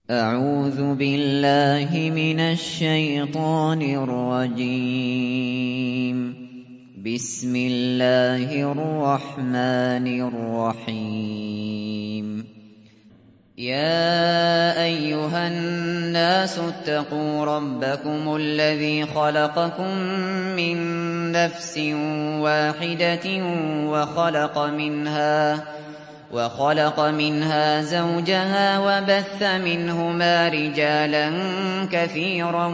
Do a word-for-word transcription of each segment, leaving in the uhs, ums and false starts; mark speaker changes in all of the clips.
Speaker 1: أعوذ بالله من الشيطان الرجيم. بسم الله الرحمن الرحيم. يا أيها الناس اتقوا ربكم الذي خلقكم من نفس واحدة وخلق منها وخلق منها زوجها وبث منهما رجالا كثيرا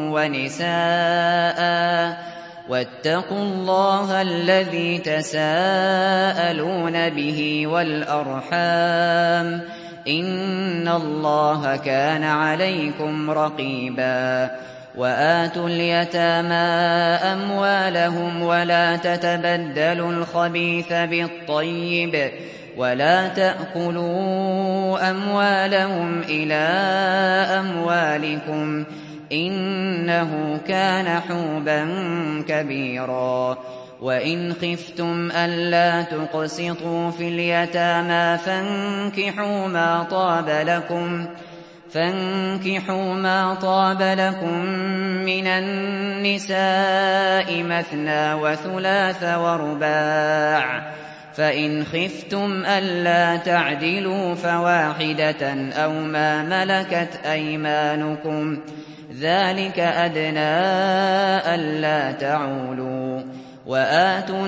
Speaker 1: ونساء واتقوا الله الذي تساءلون به والأرحام إن الله كان عليكم رقيبا. وآتوا اليتامى أموالهم ولا تتبدلوا الخبيث بالطيب ولا تأكلوا أموالهم إلى أموالكم إنه كان حوبا كبيرا. وإن خفتم ألا تقسطوا في اليتامى فانكحوا ما طاب لكم فانكحوا ما طاب لكم من النساء مثنى وثلاث ورباع، فإن خفتم ألا تعدلوا فواحدة أو ما ملكت أيمانكم ذلك أدنى ألا تعولوا. وآتوا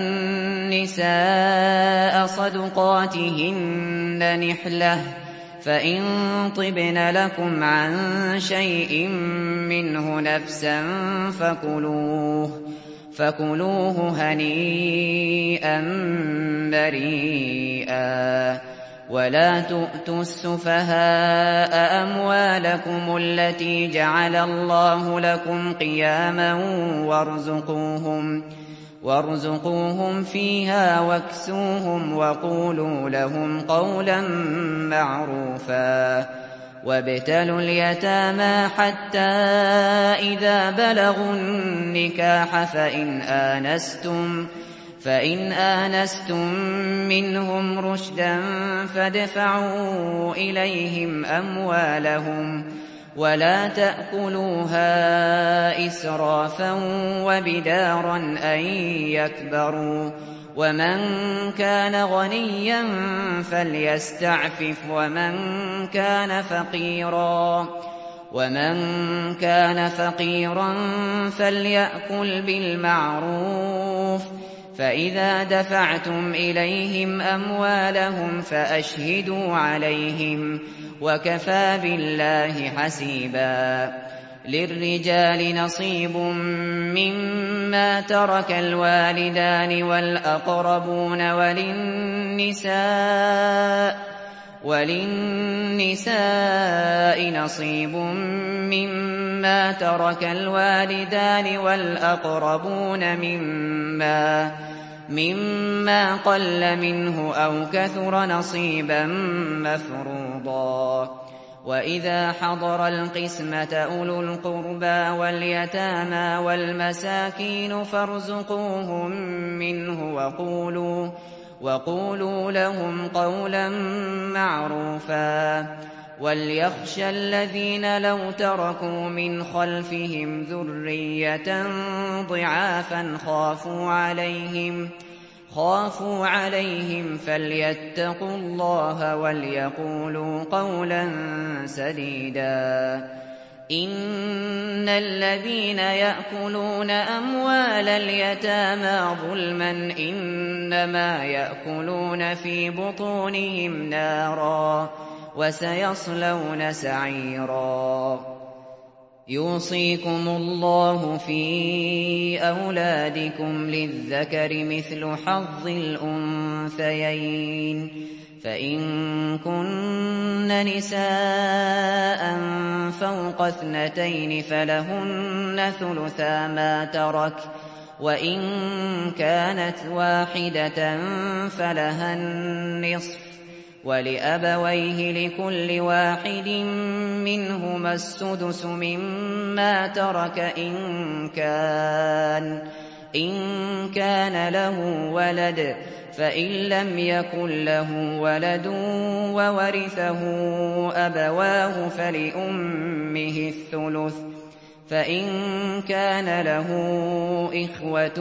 Speaker 1: النساء صدقاتهن نحلة، فإن طبن لكم عن شيء منه نفسا فكلوه فكلوه هنيئا مريئا. ولا تؤتوا السفهاء أموالكم التي جعل الله لكم قياما وارزقوهم وارزقوهم فيها واكسوهم وقولوا لهم قولا معروفا. وابتلوا اليتامى حتى إذا بلغوا النكاح فإن آنستم فإن آنستم منهم رشدا فادفعوا إليهم أموالهم ولا تأكلوها إسرافا وبدارا أن يكبروا. ومن كان غنيا فليستعفف ومن كان فقيرا ومن كان فقيرا فليأكل بالمعروف. فإذا دفعتم إليهم أموالهم فأشهدوا عليهم وكفى بالله حسيبا. للرجال نصيب مما ترك الوالدان والأقربون وللنساء وللنساء نصيب مما ترك الوالدان والأقربون مما مما قل منه أو كثر نصيبا مفروضا. وإذا حضر القسمة أولو القربى واليتامى والمساكين فارزقوهم منه وقولوا وقولوا لهم قولا معروفا. وليخشى الذين لو تركوا من خلفهم ذرية ضعافا خافوا عليهم خافوا عليهم فليتقوا الله وليقولوا قولا سديدا. إن الذين يأكلون أموال اليتامى ظلما إنما يأكلون في بطونهم نارا وسيصلون سعيرا. يوصيكم الله في أولادكم للذكر مثل حظ الأنثيين، فإن كن نساء فوق اثنتين فلهن ثلثا ما ترك، وإن كانت واحدة فلها النصف، ولأبويه لكل واحد منهما السدس مما ترك إن كان إن كان له ولد، فإن لم يكن له ولد وورثه أبواه فلأمه الثلث، فإن كان له إخوة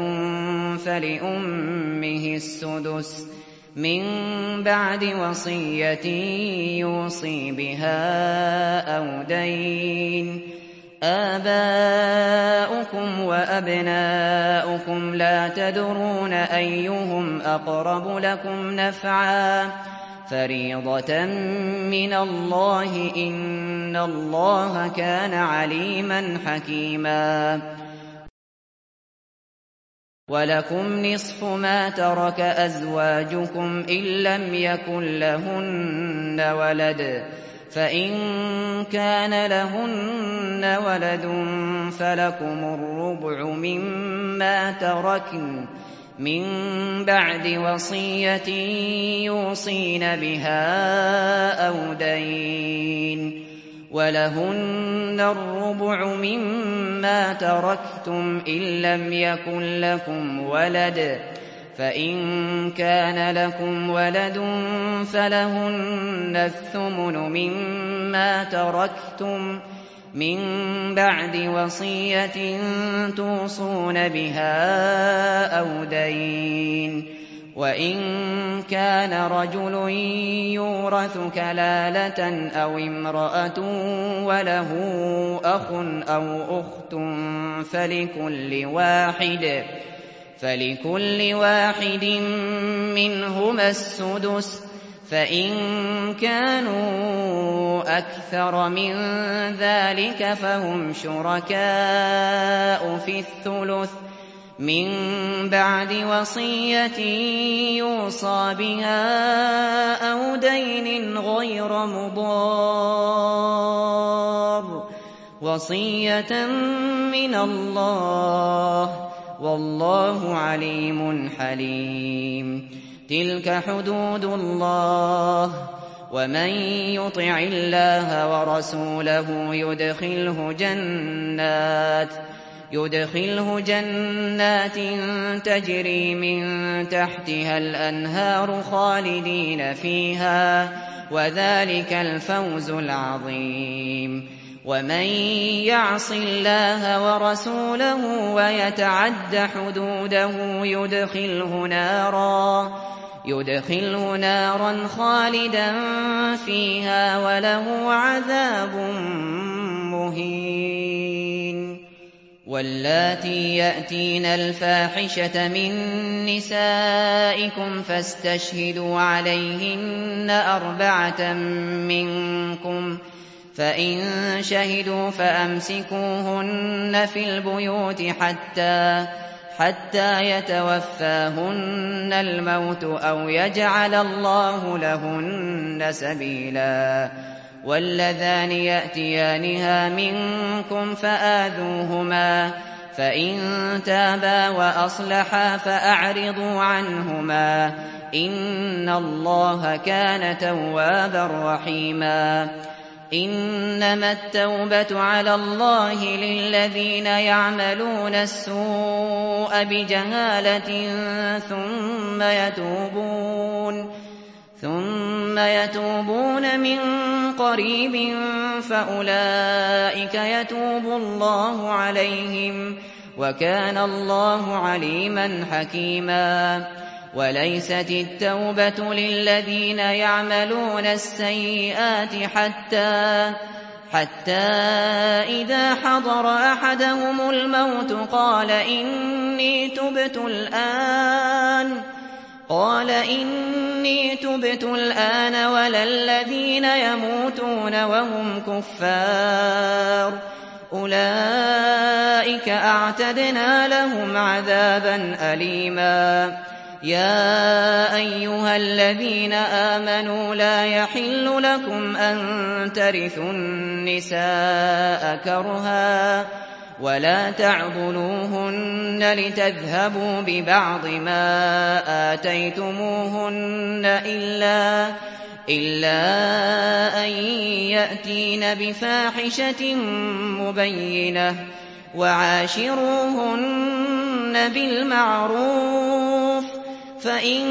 Speaker 1: فلأمه السدس من بعد وصية يوصي بها أو دين. آباؤكم وأبناؤكم لا تدرون أيهم أقرب لكم نفعا فريضة من الله إن الله كان عليما حكيما. ولكم نصف ما ترك أزواجكم إن لم يكن لهن ولد، فإن كان لهن ولد فلكم الربع مما تركن من بعد وصية يوصين بها أو دين. ولهن الربع مما تركتم إن لم يكن لكم ولد، فإن كان لكم ولد فلهن الثمن مما تركتم من بعد وصية توصون بها أو دين. وإن كان رجل يورث كلالة أو امرأة وله أخ أو أخت فلكل واحد فلكل واحد منهما السدس، فإن كانوا أكثر من ذلك فهم شركاء في الثلث من بعد وصية يوصى بها أو دين غير مضار، وصية من الله والله عليم حليم. تلك حدود الله، ومن يطع الله ورسوله يدخله جنات يدخله جنات تجري من تحتها الأنهار خالدين فيها، وذلك الفوز العظيم. ومن يعص الله ورسوله ويتعد حدوده يدخله نارا يدخله نارا خالدا فيها وله عذاب مهين. واللاتي يأتين الفاحشة من نسائكم فاستشهدوا عليهن أربعة منكم، فإن شهدوا فأمسكوهن في البيوت حتى حتى يتوفاهن الموت أو يجعل الله لهن سبيلا. واللذان يأتيانها منكم فآذوهما، فإن تابا وأصلحا فأعرضوا عنهما إن الله كان توابا رحيما. إنما التوبة على الله للذين يعملون السوء بجهالة ثم يتوبون ثم يتوبون من قريب فأولئك يتوب الله عليهم، وكان الله عليما حكيما. وليست التوبة للذين يعملون السيئات حتى حتى إذا حضر أحدهم الموت قال إني تبت الآن قال إني تبت الآن ولا الذين يموتون وهم كفار أولئك أعتدنا لهم عذابا أليما. يا أيها الذين آمنوا لا يحل لكم أن ترثوا النساء كرها ولا تعضلوهن لتذهبوا ببعض ما آتيتموهن إلا إلا أن يأتين بفاحشة مبينة وعاشروهن بالمعروف فإن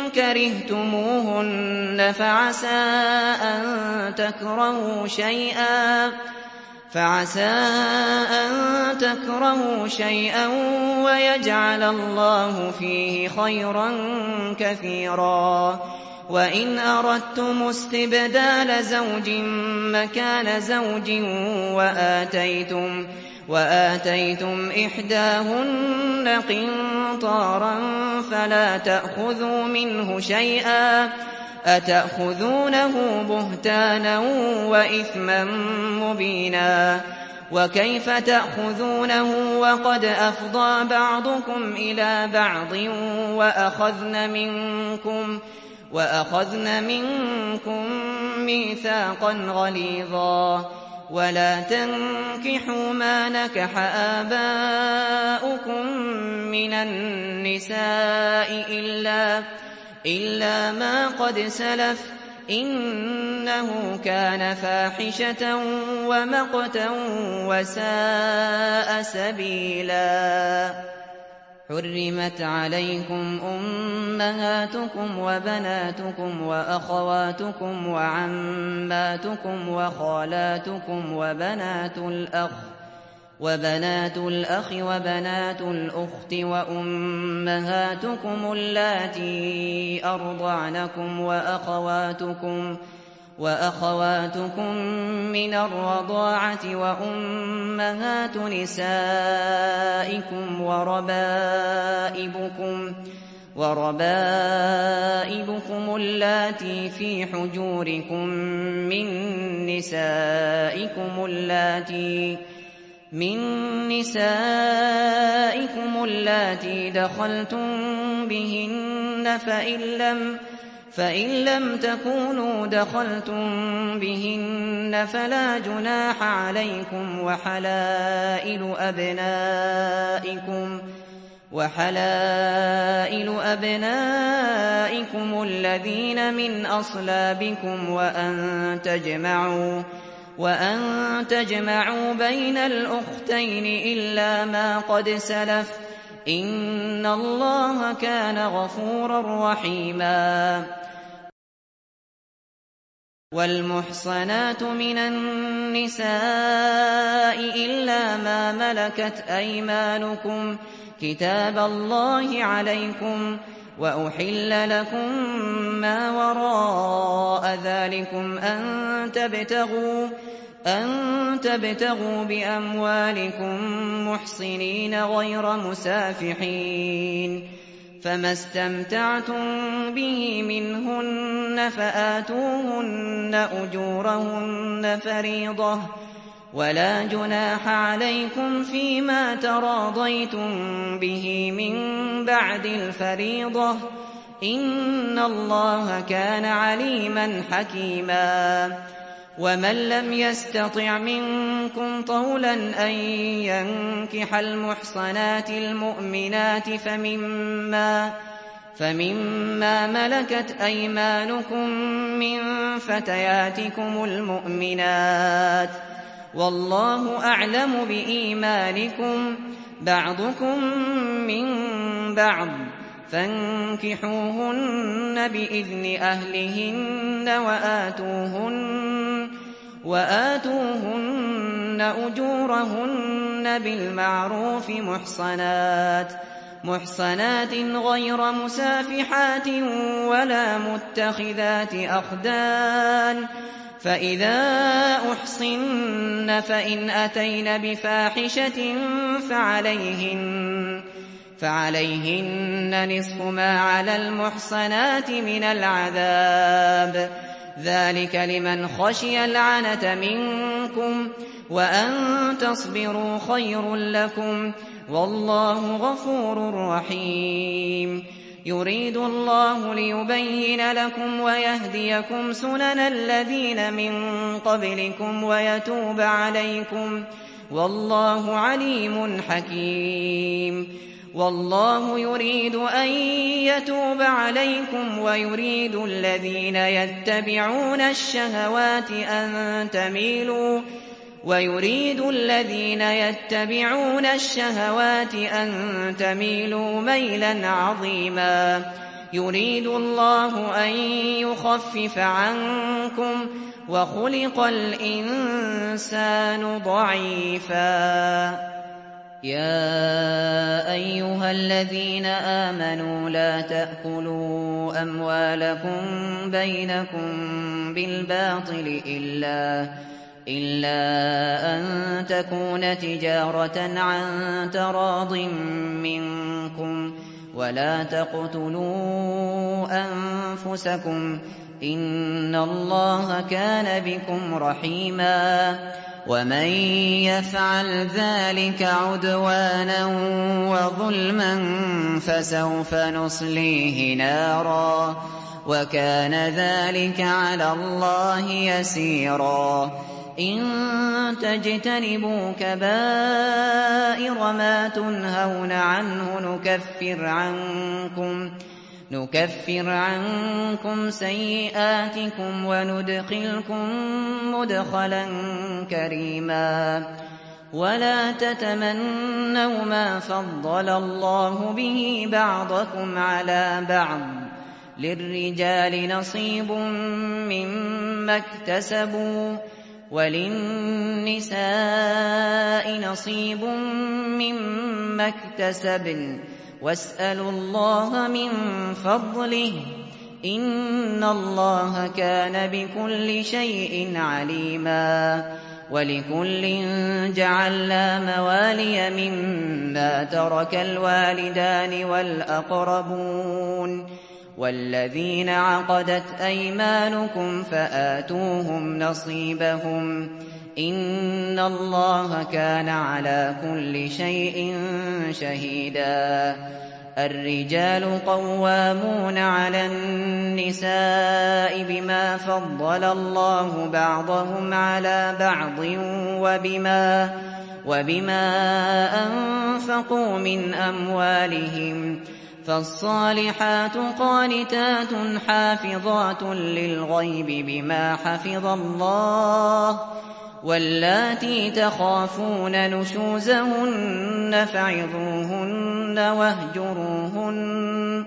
Speaker 1: كرهتموهن فعسى أن تكرهوا شيئا فعسى أن تكرهوا شيئا ويجعل الله فيه خيرا كثيرا. وإن أردتم استبدال زوج مكان زوج وآتيتم وآتيتم إحداهن قنطارا فلا تأخذوا منه شيئا أتأخذونه بهتانا وإثما مبينا. وكيف تأخذونه وقد أفضى بعضكم إلى بعض وأخذن منكم وأخذن منكم ميثاقا غليظا. ولا تنكحوا ما نكح آباؤكم من النساء إلا إلا ما قد سلف إنه كان فاحشة ومقتا وساء سبيلا. حرمت عليكم أمهاتكم وبناتكم وأخواتكم وعماتكم وخالاتكم وبنات الأخ وبنات الأخ وبنات الأخت وأمهاتكم اللاتي أرضعنكم وأخواتكم وأخواتكم من الرضاعة وأمهات نسائكم وربائبكم وربائبكم اللاتي في حجوركم من نسائكم اللاتي من نسائكم اللاتي دخلتم بهن فإن لم فإن لم تكونوا دخلتم بهن فلا جناح عليكم وحلائل أبنائكم وحلائل أبنائكم الذين من أصلابكم وأن تجمعوا وأن تجمعوا بين الأختين إلا ما قد سلف إن الله كان غفورا رحيما. والمحصنات من النساء إلا ما ملكت أيمانكم كتاب الله عليكم وأحل لكم ما وراء ذلكم أن تبتغوا أن تبتغوا بأموالكم محصنين غير مسافحين. فما استمتعتم به منهن فآتوهن أجورهن فريضة ولا جناح عليكم فيما تراضيتم به من بعد الفريضة إن الله كان عليما حكيما. ومن لم يستطع منكم طولا أن ينكح المحصنات المؤمنات فمما فمما ملكت أيمانكم من فتياتكم المؤمنات والله أعلم بإيمانكم بعضكم من بعض فانكحوهن بإذن أهلهن وآتوهن وآتوهن أجورهن بالمعروف محصنات محصنات غير مسافحات ولا متخذات أخدان. فإذا أحصن فإن أتين بفاحشة فعليهن فعليهن نصف ما على المحصنات من العذاب ذلك لمن خشي العنة منكم وأن تصبروا خير لكم والله غفور رحيم. يريد الله ليبين لكم ويهديكم سنن الذين من قبلكم ويتوب عليكم والله عليم حكيم. والله يريد أن يتوب عليكم ويريد الذين يتبعون الشهوات أن تميلوا ويريد الذين يتبعون الشهوات أن تميلوا ميلا عظيما. يريد الله أن يخفف عنكم وخلق الإنسان ضعيفا. يا أيها الذين آمنوا لا تأكلوا أموالكم بينكم بالباطل إلا إلا أن تكون تجارة عن تراض منكم ولا تقتلوا أنفسكم إن الله كان بكم رحيما. ومن يفعل ذلك عدوانا وظلما فسوف نصليه نارا وكان ذلك على الله يسيرا. إن تجتنبوا كبائر ما تنهون عنه نكفر عنكم نكفر عنكم سيئاتكم وندخلكم مدخلا كريما. ولا تتمنوا ما فضل الله به بعضكم على بعض للرجال نصيب مما اكتسبوا وللنساء نصيب مما اكتسبن واسألوا الله من فضله إن الله كان بكل شيء عليما. ولكل جعلنا موالي مما ترك الوالدان والأقربون والذين عقدت أيمانكم فآتوهم نصيبهم إن الله كان على كل شيء شهيدا. الرجال قوامون على النساء بما فضل الله بعضهم على بعض وبما, وبما أنفقوا من أموالهم فالصالحات قانتات حافظات للغيب بما حفظ الله واللاتي تخافون نشوزهن فعظوهن واهجروهن,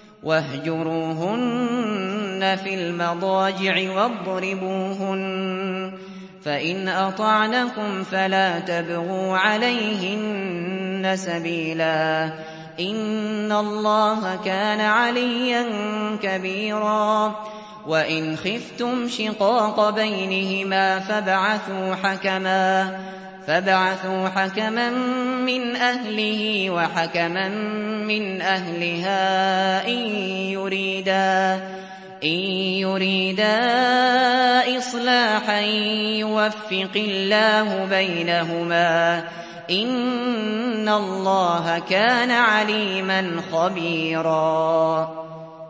Speaker 1: واهجروهن في المضاجع واضربوهن فإن أطعنكم فلا تبغوا عليهن سبيلا إن الله كان عليا كبيرا. وإن خفتم شقاق بينهما فابعثوا حكما فابعثوا حكما من أهله وحكما من أهلها إن يريدا إن يريدا إصلاحا يوفق الله بينهما إن الله كان عليما خبيرا.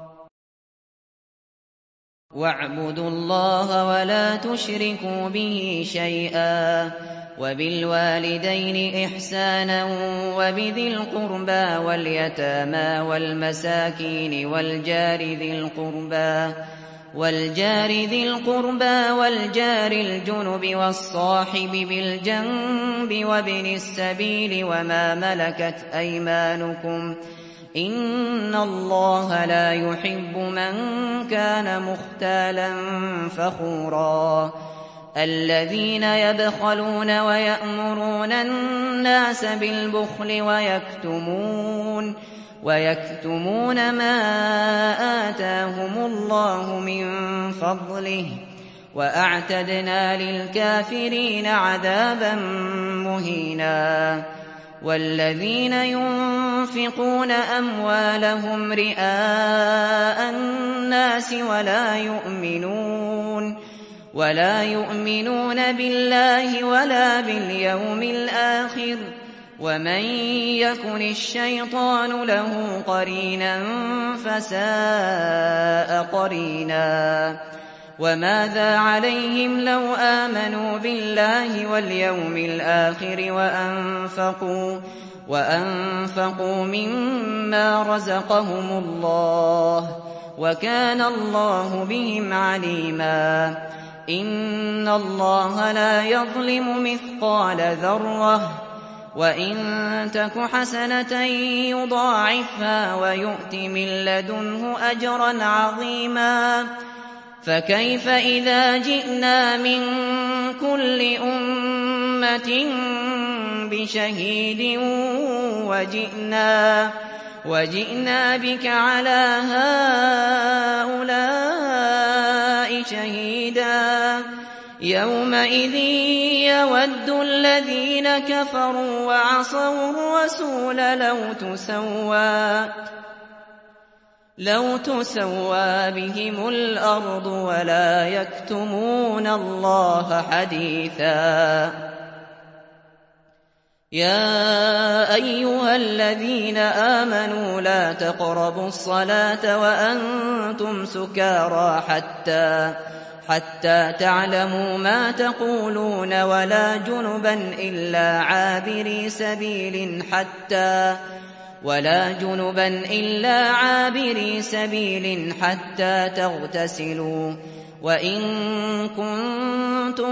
Speaker 1: واعبدوا الله ولا تشركوا به شيئا وبالوالدين إحسانا وبذي القربى واليتامى والمساكين والجار ذي القربى والجار ذي القربى والجار الجنب والصاحب بالجنب وابن السبيل وما ملكت أيمانكم إن الله لا يحب من كان مختالا فخورا. الذين يبخلون ويأمرون الناس بالبخل ويكتمون ويكتمون ما آتاهم الله من فضله وأعتدنا للكافرين عذابا مهينا. والذين ينفقون أموالهم رئاء الناس ولا يؤمنون ولا يؤمنون بالله ولا باليوم الآخر ومن يكن الشيطان له قرينا فساء قرينا. وماذا عليهم لو آمنوا بالله واليوم الآخر وأنفقوا, وأنفقوا مما رزقهم الله وكان الله بهم عليما. إن الله لا يظلم مثقال ذرة وإن تك حسنة يضاعفها ويؤت من لدنه أجرا عظيما فكيف إذا جئنا من كل أمة بشهيد وجئنا, وجئنا بك على هؤلاء شهيدا يومئذ يود الذين كفروا وعصوا الرسول لو تسوى, لو تسوى بهم الأرض ولا يكتمون الله حديثا. يا أيها الذين آمنوا لا تقربوا الصلاة وأنتم سكارى حتى حتى تعلموا ما تقولون ولا جنبا إلا عابري سبيل حتى ولا جنبا إلا عابري سبيل حتى تغتسلوا وإن كنتم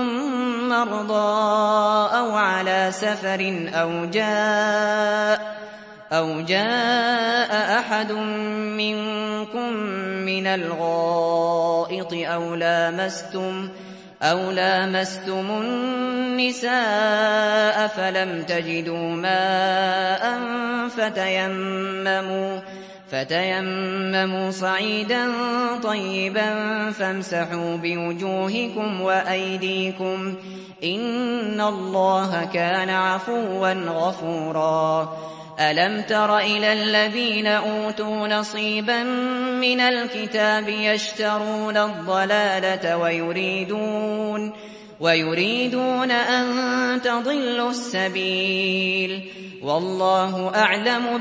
Speaker 1: مرضى أو على سفر أو جاء أو جاء أحد منكم من الغائط أو لامستم أو لامستم النساء فلم تجدوا ماء فتيمموا فتيمموا صعيدا طيبا فامسحوا بوجوهكم وأيديكم إن الله كان عفوا غفورا. ألم تر إلى الذين أوتوا نصيبا من الكتاب يشترون الضلالة ويريدون ويريدون أن تضلوا السبيل والله أعلم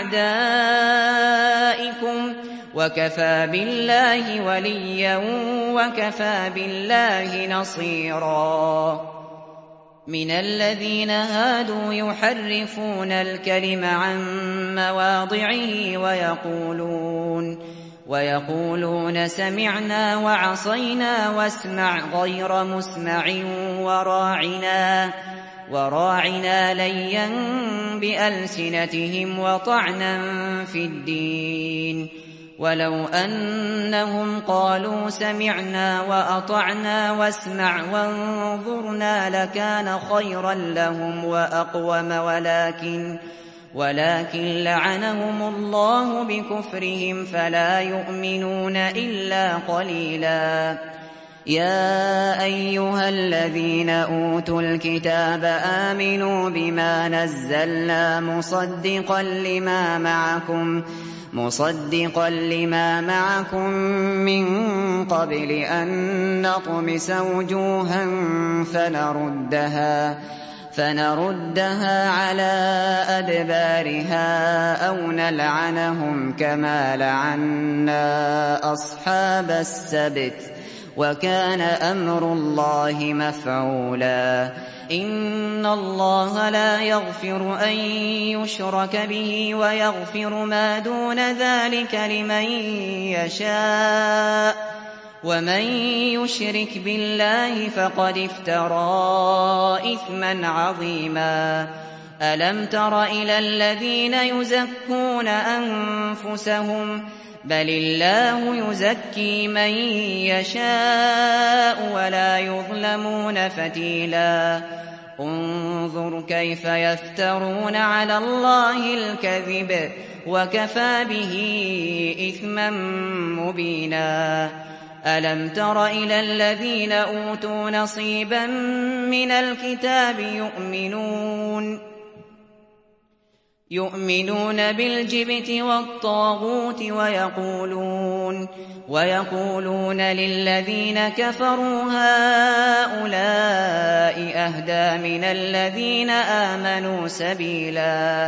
Speaker 1: بأعدائكم وكفى بالله وليا وكفى بالله نصيرا. من الذين هادوا يحرفون الكلم عن مواضعه ويقولون ويقولون سمعنا وعصينا واسمع غير مسمع وراعنا وراعنا ليا بألسنتهم وطعنا في الدين ولو أنهم قالوا سمعنا وأطعنا واسمع وانظرنا لكان خيرا لهم وأقوم ولكن ولكن لعنهم الله بكفرهم فلا يؤمنون إلا قليلا. يا أيها الذين أوتوا الكتاب آمنوا بما نزلنا مصدقا لما معكم مصدقا لما معكم من قبل أن نطمس وجوها فنردها فنردها على أدبارها أو نلعنهم كما لعنا أصحاب السبت وكان أمر الله مفعولا. إن الله لا يغفر أن يشرك به ويغفر ما دون ذلك لمن يشاء ومن يشرك بالله فقد افترى إثما عظيما. ألم تر إلى الذين يزكون أنفسهم بل الله يزكي من يشاء ولا يظلمون فتيلا. انظر كيف يفترون على الله الكذب وكفى به إثما مبينا. ألم تر إلى الذين أوتوا نصيبا من الكتاب يؤمنون يؤمنون بالجبت والطاغوت ويقولون ويقولون للذين كفروا هؤلاء أهدى من الذين آمنوا سبيلا.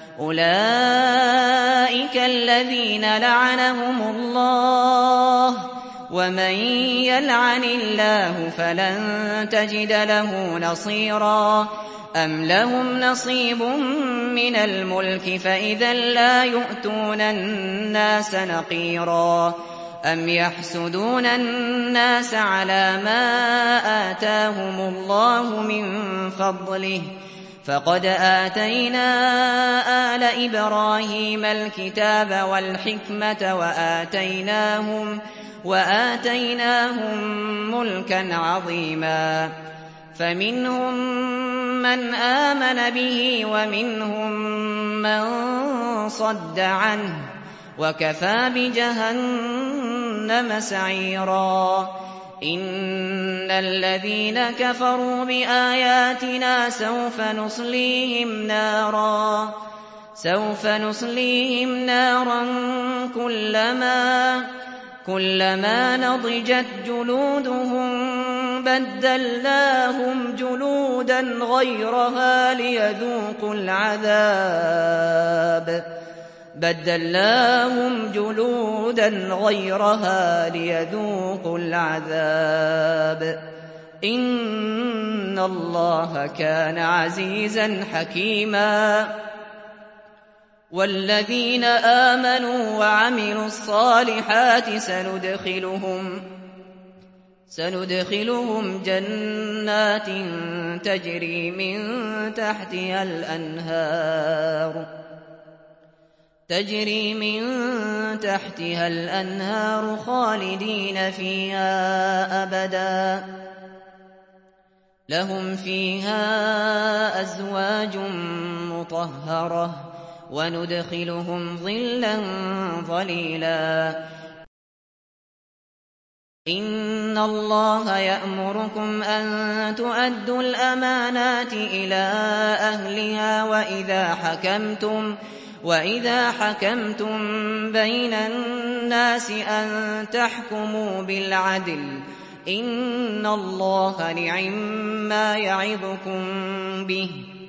Speaker 1: أولئك الذين لعنهم الله ومن يلعن الله فلن تجد له نصيرا. أم لهم نصيب من الملك فإذا لا يؤتون الناس نقيرا. أم يحسدون الناس على ما آتاهم الله من فضله فقد آتينا آل إبراهيم الكتاب والحكمة وآتيناهم, وآتيناهم ملكا عظيما فمنهم من آمن به ومنهم من صد عنه وكفى بجهنم سعيرا إن الذين كفروا بآياتنا سوف نصليهم نارا سوف نصليهم نارا كلما كلما نضجت جلودهم بدلناهم جلودا غيرها ليذوقوا العذاب بدلناهم جلودا غيرها ليذوقوا العذاب إن الله كان عزيزا حكيما والذين آمنوا وعملوا الصالحات سندخلهم سندخلهم جنات تجري من تحتها الأنهار تجري من تحتها الأنهار خالدين فيها أبدا لهم فيها أزواج مطهرة وندخلهم ظلا ظليلا إن الله يأمركم أن تؤدوا الأمانات إلى أهلها وإذا حكمتم وإذا حكمتم بين الناس أن تحكموا بالعدل إن الله نعما يعظكم به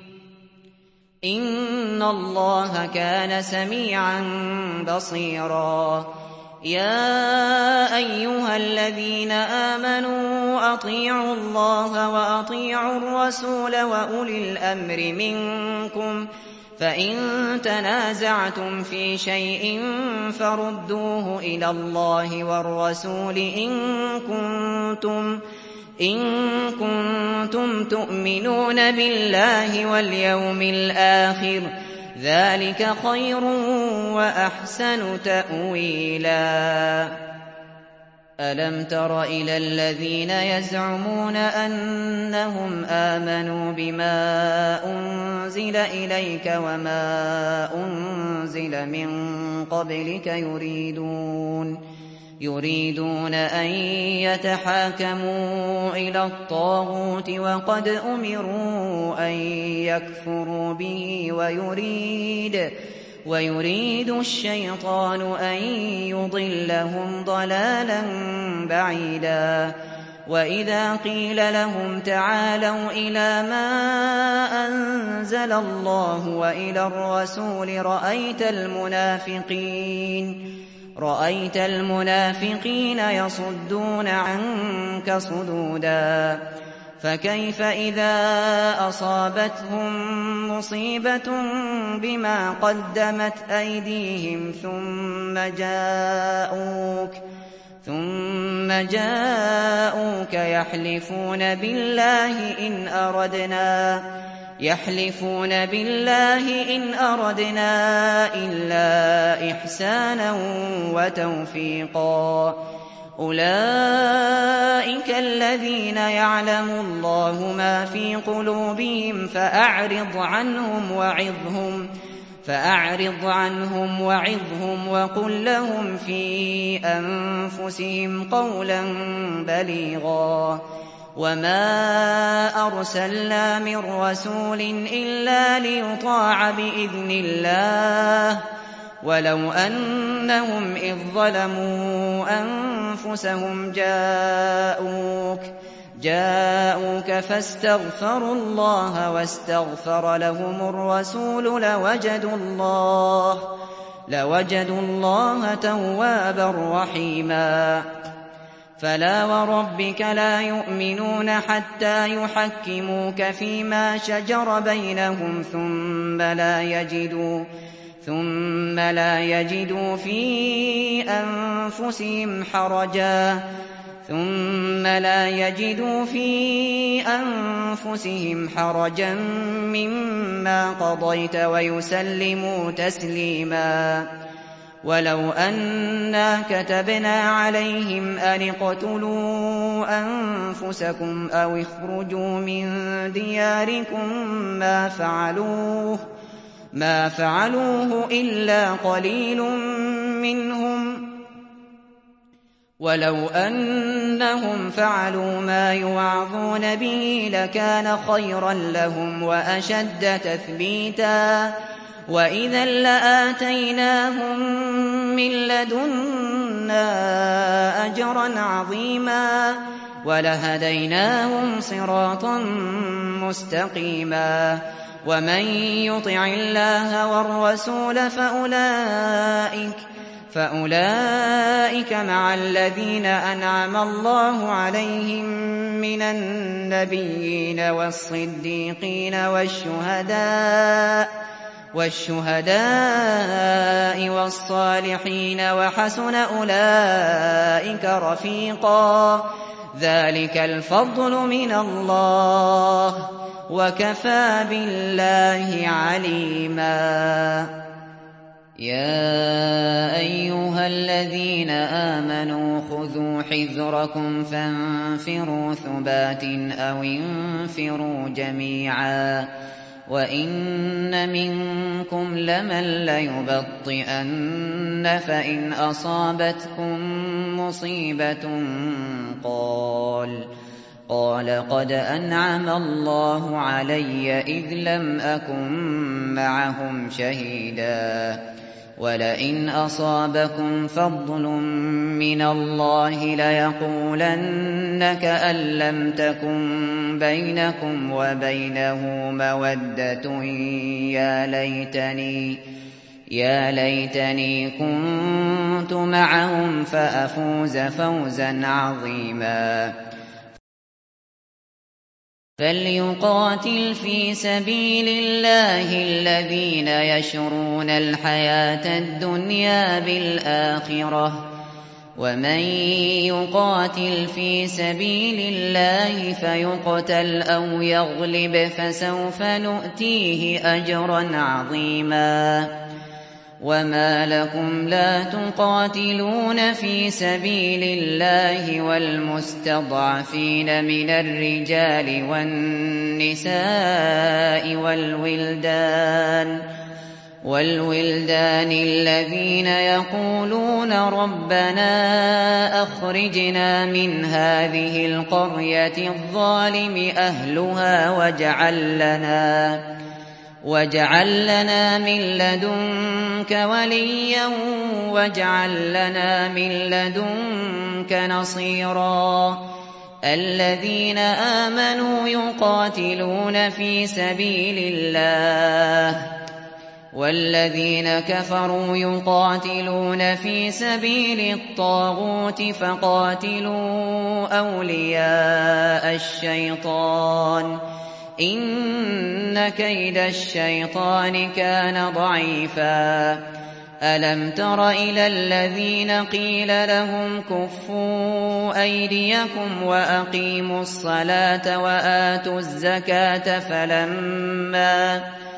Speaker 1: إن الله كان سميعا بصيرا يا أيها الذين آمنوا أطيعوا الله وأطيعوا الرسول وأولي الأمر منكم فإن تنازعتم في شيء فردوه إلى الله والرسول إن كنتم إن كنتم تؤمنون بالله واليوم الآخر ذلك خير وأحسن تأويلا ألم تر إلى الذين يزعمون أنهم آمنوا بما أنزل إليك وما أنزل من قبلك يريدون يريدون أن يتحاكموا إلى الطاغوت وقد أمروا أن يكفروا به ويريد ويريد الشيطان أن يضلهم ضلالا بعيدا وإذا قيل لهم تعالوا إلى ما أنزل الله وإلى الرسول رأيت المنافقين رأيت المنافقين يصدون عنك صدودا فكيف إذا أصابتهم مصيبة بما قدمت أيديهم ثم جاءوك ثم جاءوك يحلفون بالله إن أردنا يحلفون بالله إن أردنا إلا إحسانا وتوفيقا أولئك الذين يعلم الله ما في قلوبهم فأعرض عنهم وعظهم فأعرض عنهم وعظهم وقل لهم في أنفسهم قولا بليغا وما أرسلنا من رسول إلا ليطاع بإذن الله ولو أنهم إذ ظلموا أنفسهم جاءوك جاءوك فاستغفروا الله واستغفر لهم الرسول لوجدوا الله لوجدوا الله توابا رحيما فلا وربك لا يؤمنون حتى يحكموك فيما شجر بينهم ثم لا يجدوا ثم لا يجدوا في أنفسهم حرجا ثم لا يجدوا في أنفسهم حرجا مما قضيت ويسلموا تسليما. ولو أنا كتبنا عليهم أن اقتلوا أنفسكم أو اخرجوا من دياركم ما فعلوه ما فعلوه إلا قليل منهم، ولو أنهم فعلوا ما يوعظون به لكان خيرا لهم وأشد تثبيتا، وإذا لآتيناهم من لدنا أجرا عظيما ولهديناهم صراطا مستقيما. ومن يطع الله والرسول فأولئك فأولئك مع الذين أنعم الله عليهم من النبيين والصديقين والشهداء والشهداء والصالحين وحسن أولئك رفيقا. ذلك الفضل من الله وكفى بالله عليما. يا أيها الذين آمنوا خذوا حذركم فانفروا ثبات أو انفروا جميعا وإن منكم لمن ليبطئن فإن أصابتكم مصيبة قال قال قد أنعم الله علي إذ لم أكن معهم شهيدا ولئن أصابكم فضل من الله ليقولن كأن لم تكن بينكم وبينه مودة يا ليتني يا ليتني كنت معهم فأفوز فوزا عظيما. فليقاتل في سبيل الله الذين يشرون الحياة الدنيا بالآخرة ومن يقاتل في سبيل الله فيقتل أو يغلب فسوف نؤتيه أجرا عظيما. وما لكم لا تقاتلون في سبيل الله والمستضعفين من الرجال والنساء والولدان والولدان الذين يقولون ربنا أخرجنا من هذه القرية الظالم أهلها واجعل لنا واجعل لنا من لدنك وليا واجعل لنا من لدنك نصيرا. الذين آمنوا يقاتلون في سبيل الله والذين كفروا يقاتلون في سبيل الطاغوت فقاتلوا أولياء الشيطان إن كيد الشيطان كان ضعيفا. ألم تر إلى الذين قيل لهم كفوا أيديكم وأقيموا الصلاة وآتوا الزكاة فلما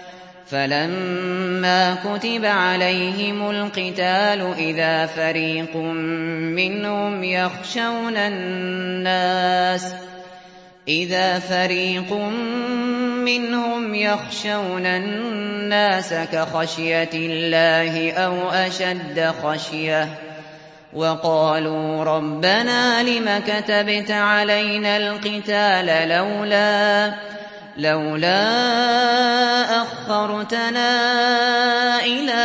Speaker 1: فلما كتب عليهم القتال إذا فريق منهم يخشون الناس إذا فريق منهم يخشون الناس كخشية الله أو أشد خشية وقالوا ربنا لم كتبت علينا القتال لولا لولا أخرتنا إلى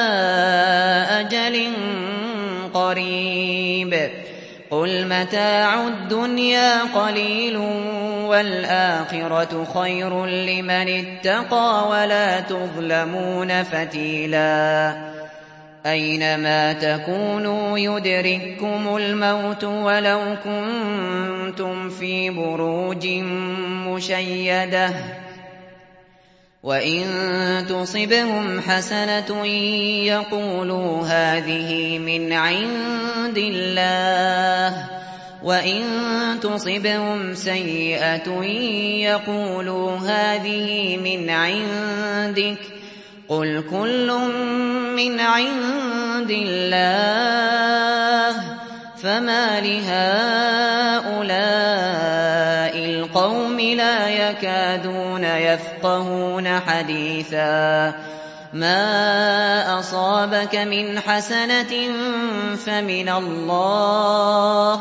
Speaker 1: أجل قريب قل متاع الدنيا قليل والآخرة خير لمن اتقى ولا تظلمون فتيلا. أينما تكونوا يدرككم الموت ولو كنتم في بروج مشيدة وإن تصبهم حسنة يقولوا هذه من عند الله وإن تصبهم سيئة يقولوا هذه من عندك قل كل من عند الله فما لهؤلاء القوم لا يكادون يفقهون حديثا ما أصابك من حسنة فمن الله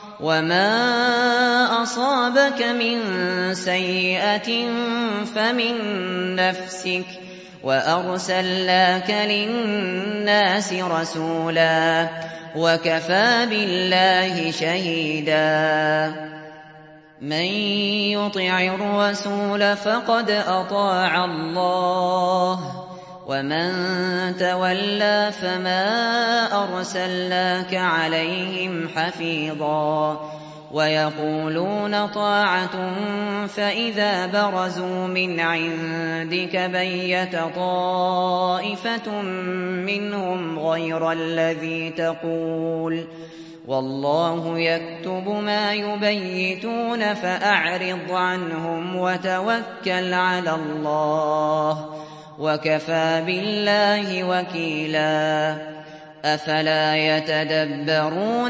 Speaker 1: وما أصابك من سيئة فمن نفسك وأرسلناك للناس رسولا وكفى بالله شهيدا من يطع الرسول فقد أطاع الله ومن تولى فما أرسلناك عليهم حفيظا ويقولون طاعة فإذا برزوا من عندك بيت طائفة منهم غير الذي تقول والله يكتب ما يبيتون فأعرض عنهم وتوكل على الله وكفى بالله وكيلا أفلا يتدبرون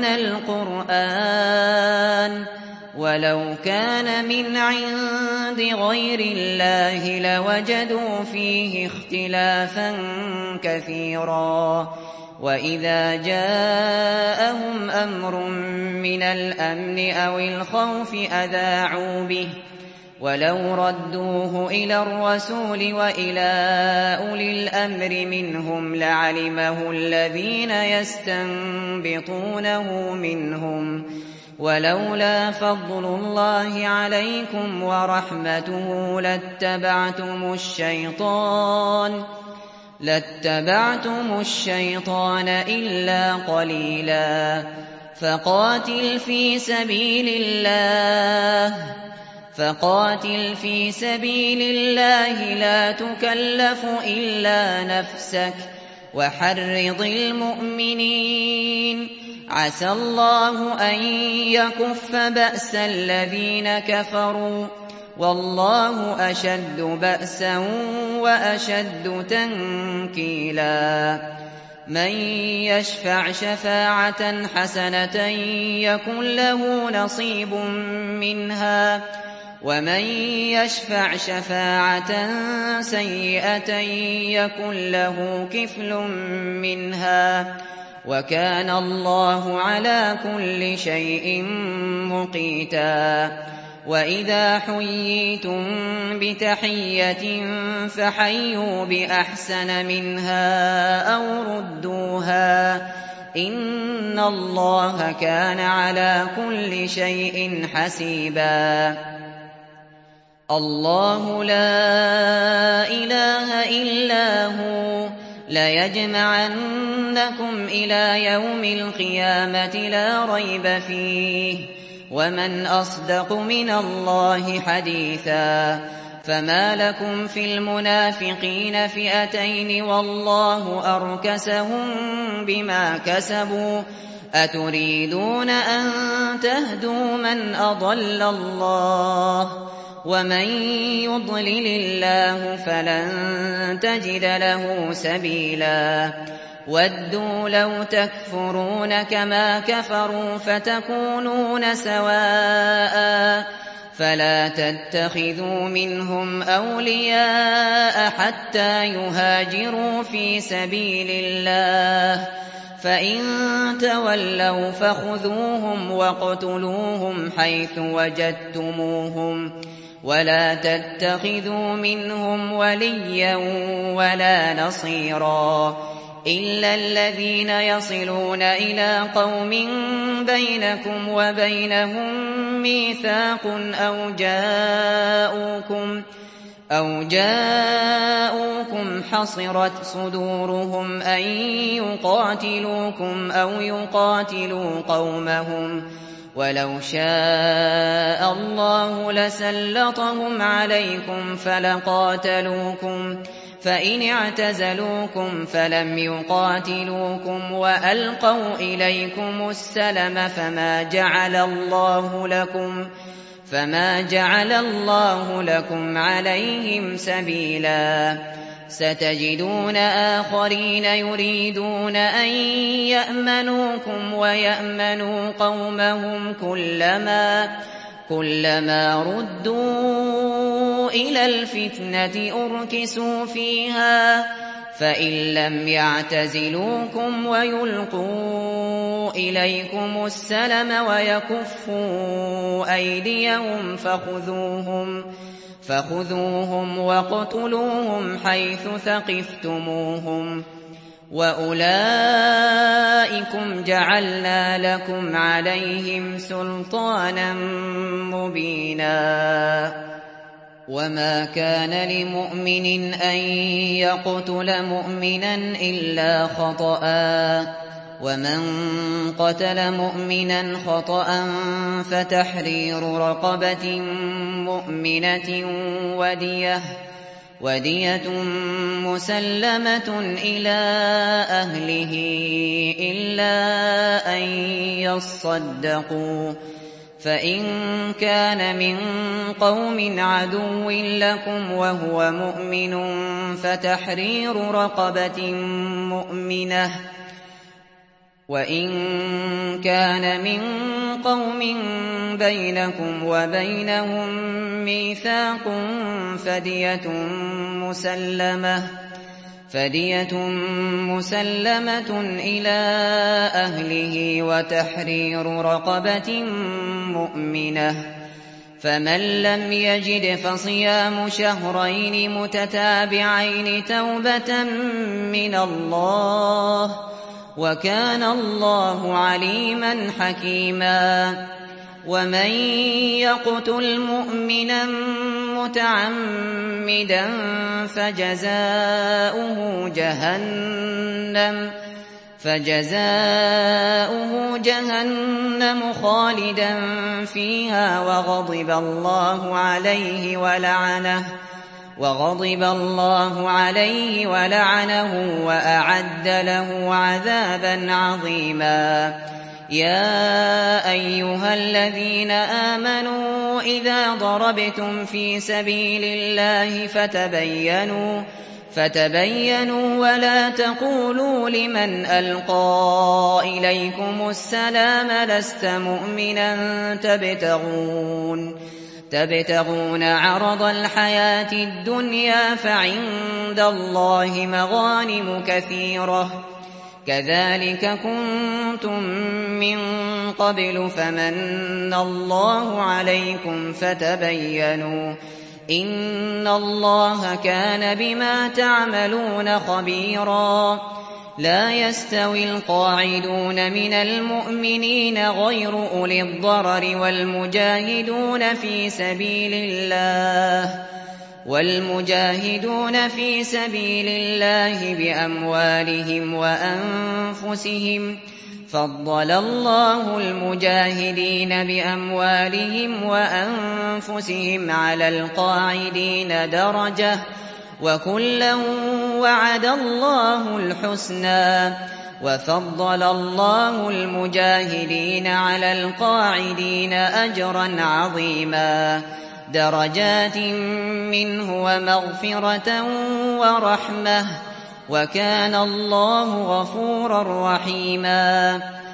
Speaker 1: القرآن ولو كان من عند غير الله لوجدوا فيه اختلافا كثيرا وإذا جاءهم أمر من الأمن أو الخوف أذاعوا به ولو ردوه إلى الرسول وإلى أولي الأمر منهم لعلمه الذين يستنبطونه منهم ولولا فضل الله عليكم ورحمته لاتبعتم الشيطان لاتبعتم الشيطان إلا قليلا فقاتل في سبيل الله فقاتل في سبيل الله لا تكلف إلا نفسك وحرض المؤمنين عسى الله أن يكف بأس الذين كفروا والله أشد بأسا وأشد تنكيلا من يشفع شفاعة حسنة يكن له نصيب منها ومن يشفع شفاعة سيئة يكن له كفل منها وكان الله على كل شيء مقيتا وإذا حييتم بتحية فحيوا بأحسن منها أو ردوها إن الله كان على كل شيء حسيبا الله لا إله إلا هو ليجمعنكم إلى يوم القيامة لا ريب فيه ومن أصدق من الله حديثا فما لكم في المنافقين فئتين والله أركسهم بما كسبوا أتريدون أن تهدوا من أضل الله ومن يضلل الله فلن تجد له سبيلا ودوا لو تكفرون كما كفروا فتكونون سواء فلا تتخذوا منهم أولياء حتى يهاجروا في سبيل الله فإن تولوا فخذوهم واقتلوهم حيث وجدتموهم ولا تتخذوا منهم وليا ولا نصيرا إلا الذين يصلون إلى قوم بينكم وبينهم ميثاق أو جاءوكم أو جاءوكم حصرت صدورهم أن يقاتلوكم أو يقاتلوا قومهم ولو شاء الله لسلطهم عليكم فلقاتلوكم فإن اعتزلوكم فلم يقاتلوكم وألقوا إليكم السلم فما جعل الله لكم فما جعل الله لكم عليهم سبيلا. ستجدون آخرين يريدون أن يأمنوكم ويأمنوا قومهم كلما كلما ردوا إلى الفتنة أركسوا فيها فإن لم يعتزلوكم ويلقوا إليكم السلم ويكفوا أيديهم فخذوهم فخذوهم واقتلوهم حيث ثقفتموهم وأولئكم جعلنا لكم عليهم سلطانا مبينا. وما كان لمؤمن أن يقتل مؤمنا إلا خطأ ومن قتل مؤمنا خطأ فتحرير رقبة مؤمنة ودية ودية مسلمة إلى أهله إلا أن يصدقوا فإن كان من قوم عدو لكم وهو مؤمن فتحرير رقبة مؤمنة وإن كان من قوم بينكم وبينهم ميثاق فدية مسلمة فدية مسلمة إلى أهله وتحرير رقبة مؤمنة فمن لم يجد فصيام شهرين متتابعين توبة من الله وكان الله عليما حكيما. ومن يقتل مؤمنا متعمدا فجزاؤه جهنم فجزاؤه جهنم خالدا فيها وغضب الله عليه ولعنه وغضب الله عليه ولعنه وأعد له عذابا عظيما. يا أيها الذين آمنوا إذا ضربتم في سبيل الله فتبينوا فتبينوا ولا تقولوا لمن ألقى إليكم السلام لست مؤمنا تبتغون تبتغون عرض الحياة الدنيا فعند الله مغانم كثيرة كذلك كنتم من قبل فمن الله عليكم فتبينوا إن الله كان بما تعملون خبيرا. لا يستوي القاعدون من المؤمنين غير أولي الضرر والمجاهدون في سبيل الله والمجاهدون في سبيل الله بأموالهم وأنفسهم فضل الله المجاهدين بأموالهم وأنفسهم على القاعدين درجة وكلا وعد الله الحسنى وفضل الله المجاهدين على القاعدين أجرا عظيما درجات منه ومغفرة ورحمة وكان الله غفورا رحيما.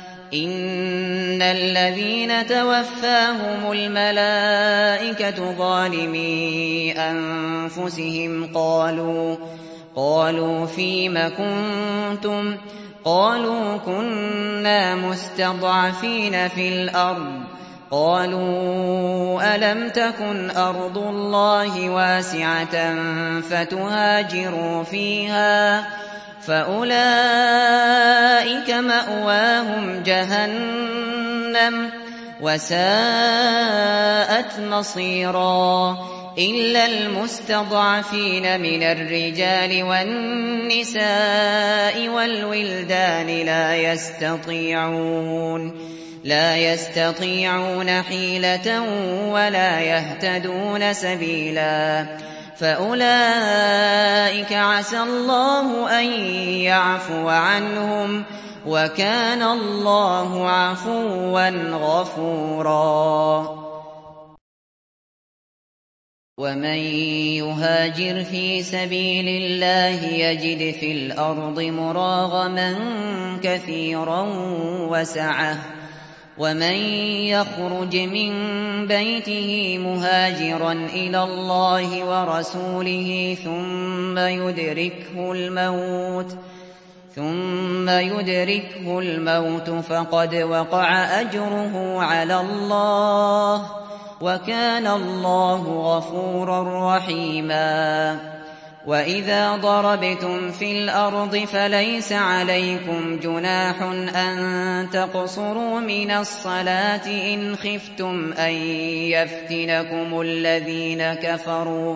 Speaker 1: إن الذين توفاهم الملائكة ظالمي أنفسهم قالوا قالوا فيم كنتم قالوا كنا مستضعفين في الأرض قالوا ألم تكن أرض الله واسعة فتهاجروا فيها فأولئك مأواهم جهنم وساءت مصيرا إلا المستضعفين من الرجال والنساء والولدان لا يستطيعون لا يستطيعون حيلة ولا يهتدون سبيلا فأولئك عسى الله أن يعفو عنهم وكان الله عفوا غفورا ومن يهاجر في سبيل الله يجد في الأرض مراغما كثيرا وسعة ومن يخرج من بيته مهاجرا إلى الله ورسوله ثم يدركه الموت ثم يدركه الموت فقد وقع أجره على الله وكان الله غفورا رحيما وإذا ضربتم في الأرض فليس عليكم جناح أن تقصروا من الصلاة إن خفتم أن يفتنكم الذين كفروا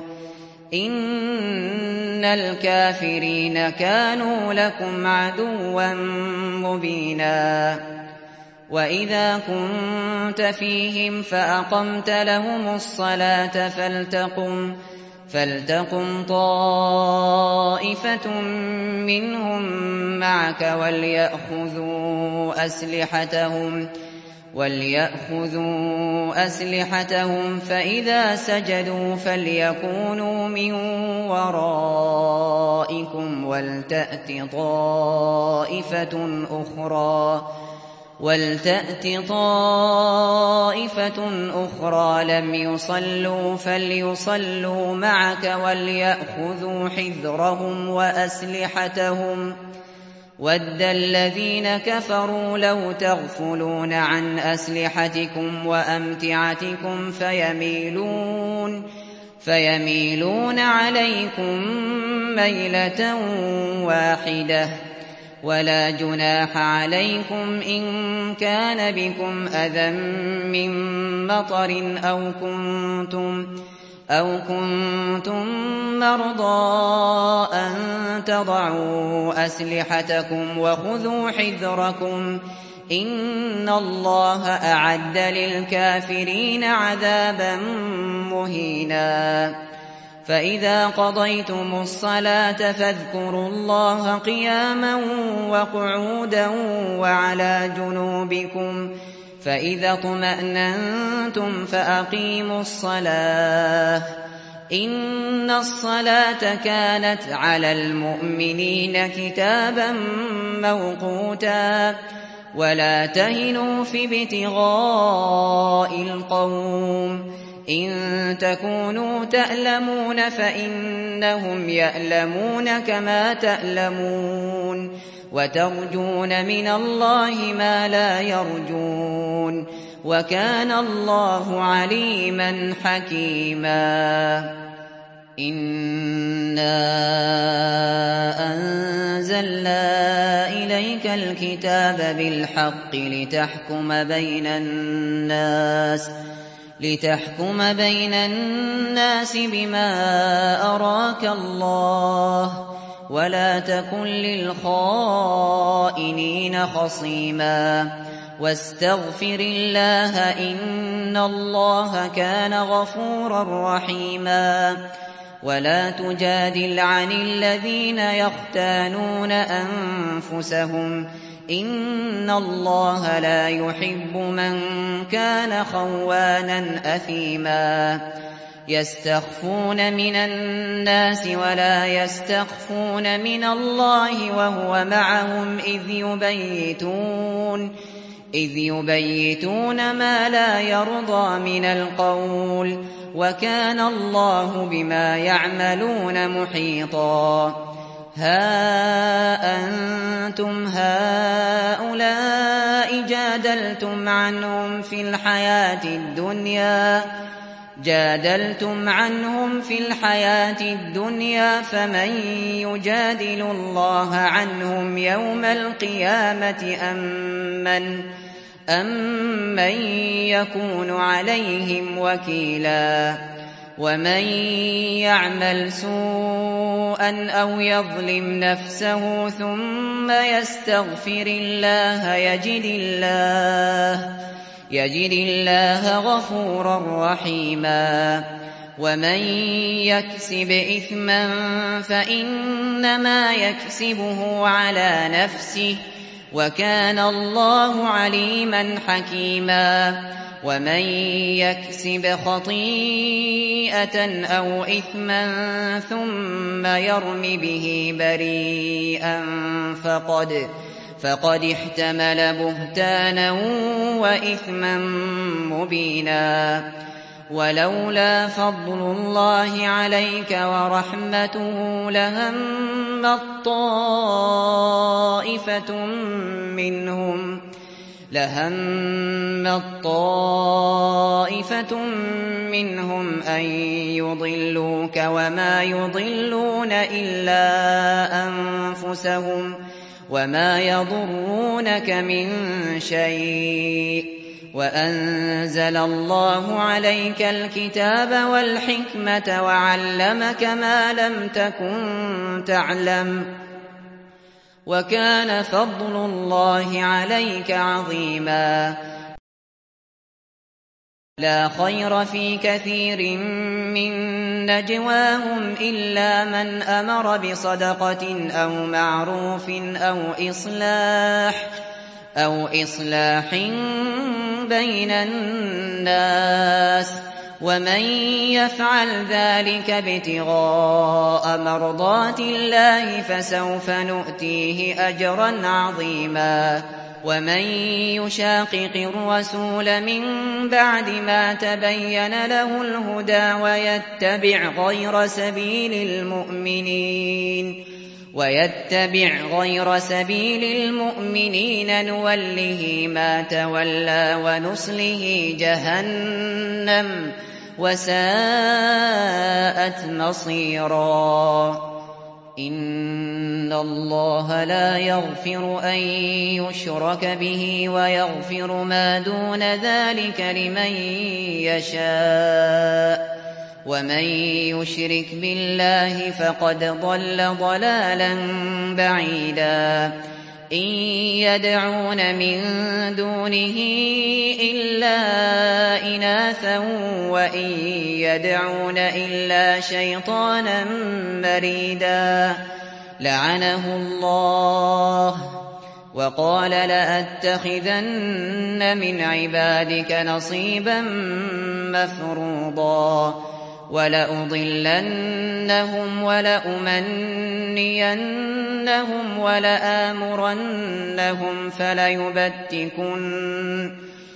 Speaker 1: إن الكافرين كانوا لكم عدوا مبينا وإذا كنت فيهم فأقمت لهم الصلاة فلتقم فلتقم طائفة منهم معك وليأخذوا أسلحتهم وليأخذوا أسلحتهم فإذا سجدوا فليكونوا من ورائكم ولتأت طائفة أخرى ولتأت طائفة أخرى لم يصلوا فليصلوا معك وليأخذوا حذرهم وأسلحتهم وَدَّ الَّذِينَ كَفَرُوا لَوْ تَغْفُلُونَ عَنْ أَسْلِحَتِكُمْ وَأَمْتِعَتِكُمْ فَيَمِيلُونَ فَيَمِيلُونَ عَلَيْكُمْ مَيْلَةً وَاحِدَةً وَلَا جُنَاحَ عَلَيْكُمْ إِن كَانَ بِكُمْ أَذًى مِّن مَّطَرٍ أَوْ كُنتُمْ أَوْ كُنتُم مَّرْضَىٰ أَن تَضَعُوا أَسْلِحَتَكُمْ وَخُذُوا حِذْرَكُمْ إِنَّ اللَّهَ أَعَدَّ لِلْكَافِرِينَ عَذَابًا مُّهِينًا فَإِذَا قَضَيْتُمُ الصَّلَاةَ فاذكروا اللَّهَ قِيَامًا وَقُعُودًا وَعَلَىٰ جُنُوبِكُمْ فَإِذَا اطْمَأْنَنتُمْ فَأَقِيمُوا الصَّلَاةَ إِنَّ الصَّلَاةَ كَانَتْ عَلَى الْمُؤْمِنِينَ كِتَابًا مَّوْقُوتًا وَلَا تَهِنُوا فِي ابْتِغَاءِ الْقَوْمِ إِن تَكُونُوا تَأْلَمُونَ فَإِنَّهُمْ يَأْلَمُونَ كَمَا تَأْلَمُونَ وَتَرْجُونَ مِنَ اللَّهِ مَا لَا يَرْجُونَ وَكَانَ اللَّهُ عَلِيمًا حَكِيمًا إِنَّا أَنزَلْنَا إِلَيْكَ الْكِتَابَ بِالْحَقِّ لِتَحْكُمَ بَيْنَ النَّاسِ لِتَحْكُمَ بَيْنَ النَّاسِ بِمَا أَرَاكَ اللَّهُ وَلَا تَكُن لِّلْخَائِنِينَ خَصِيمًا وَاسْتَغْفِرِ اللَّهَ إِنَّ اللَّهَ كَانَ غَفُورًا رَّحِيمًا وَلَا تُجَادِلْ عَنِ الَّذِينَ يَخْتَانُونَ أَنفُسَهُمْ إِنَّ اللَّهَ لَا يُحِبُّ مَن كَانَ خَوَّانًا أَثِيمًا يَسْتَخْفُونَ مِنَ النَّاسِ وَلَا يَسْتَخْفُونَ مِنَ اللَّهِ وَهُوَ مَعَهُمْ إِذْ يُبَيِّتُونَ إِذْ يُبَيِّتُونَ مَا لَا يَرْضَىٰ مِنَ الْقَوْلِ وَكَانَ اللَّهُ بِمَا يَعْمَلُونَ مُحِيطًا هَا أَنتُمْ هَٰؤُلَاءِ جَادَلْتُمْ عَنْهُمْ فِي الْحَيَاةِ الدُّنْيَا جادلتم عنهم في الحياة الدنيا فمن يجادل الله عنهم يوم القيامة أم من, أم من يكون عليهم وكيلا ومن يعمل سوءا أو يظلم نفسه ثم يستغفر الله يجد الله يجد الله غفورا رحيما. ومن يكسب إثما فإنما يكسبه على نفسه وكان الله عليما حكيما. ومن يكسب خطيئة أو إثما ثم يرم به بريئا فقد فقد احتمل بهتانا وإثما مبينا. ولولا فضل الله عليك ورحمته لهمت طائفة منهم لهمت طائفة منهم أن يضلوك وما يضلون إلا أنفسهم وما يضرونك من شيء. وأنزل الله عليك الكتاب والحكمة وعلمك ما لم تكن تعلم وكان فضل الله عليك عظيما. لا خير في كثير من نجواهم إلا من أمر بصدقة أو معروف أو إصلاح أو إصلاح بين الناس ومن يفعل ذلك ابتغاء مرضات الله فسوف نؤتيه أجرا عظيما. ومن يشاقق الرسول من بعد ما تبين له الهدى ويتبع غير سبيل المؤمنين ويتبع غير سبيل المؤمنين نوله ما تولى ونصله جهنم وساءت مصيرا. إن الله لا يغفر أن يشرك به ويغفر ما دون ذلك لمن يشاء ومن يشرك بالله فقد ضل ضلالا بعيدا. إن يدعون من دونه إلا إناثا وإن يدعون إلا شيطانا مريدا لعنه الله وقال لأتخذن من عبادك نصيبا مفروضا ولأضلنهم ولأمنينهم ولآمرنهم فليبتكن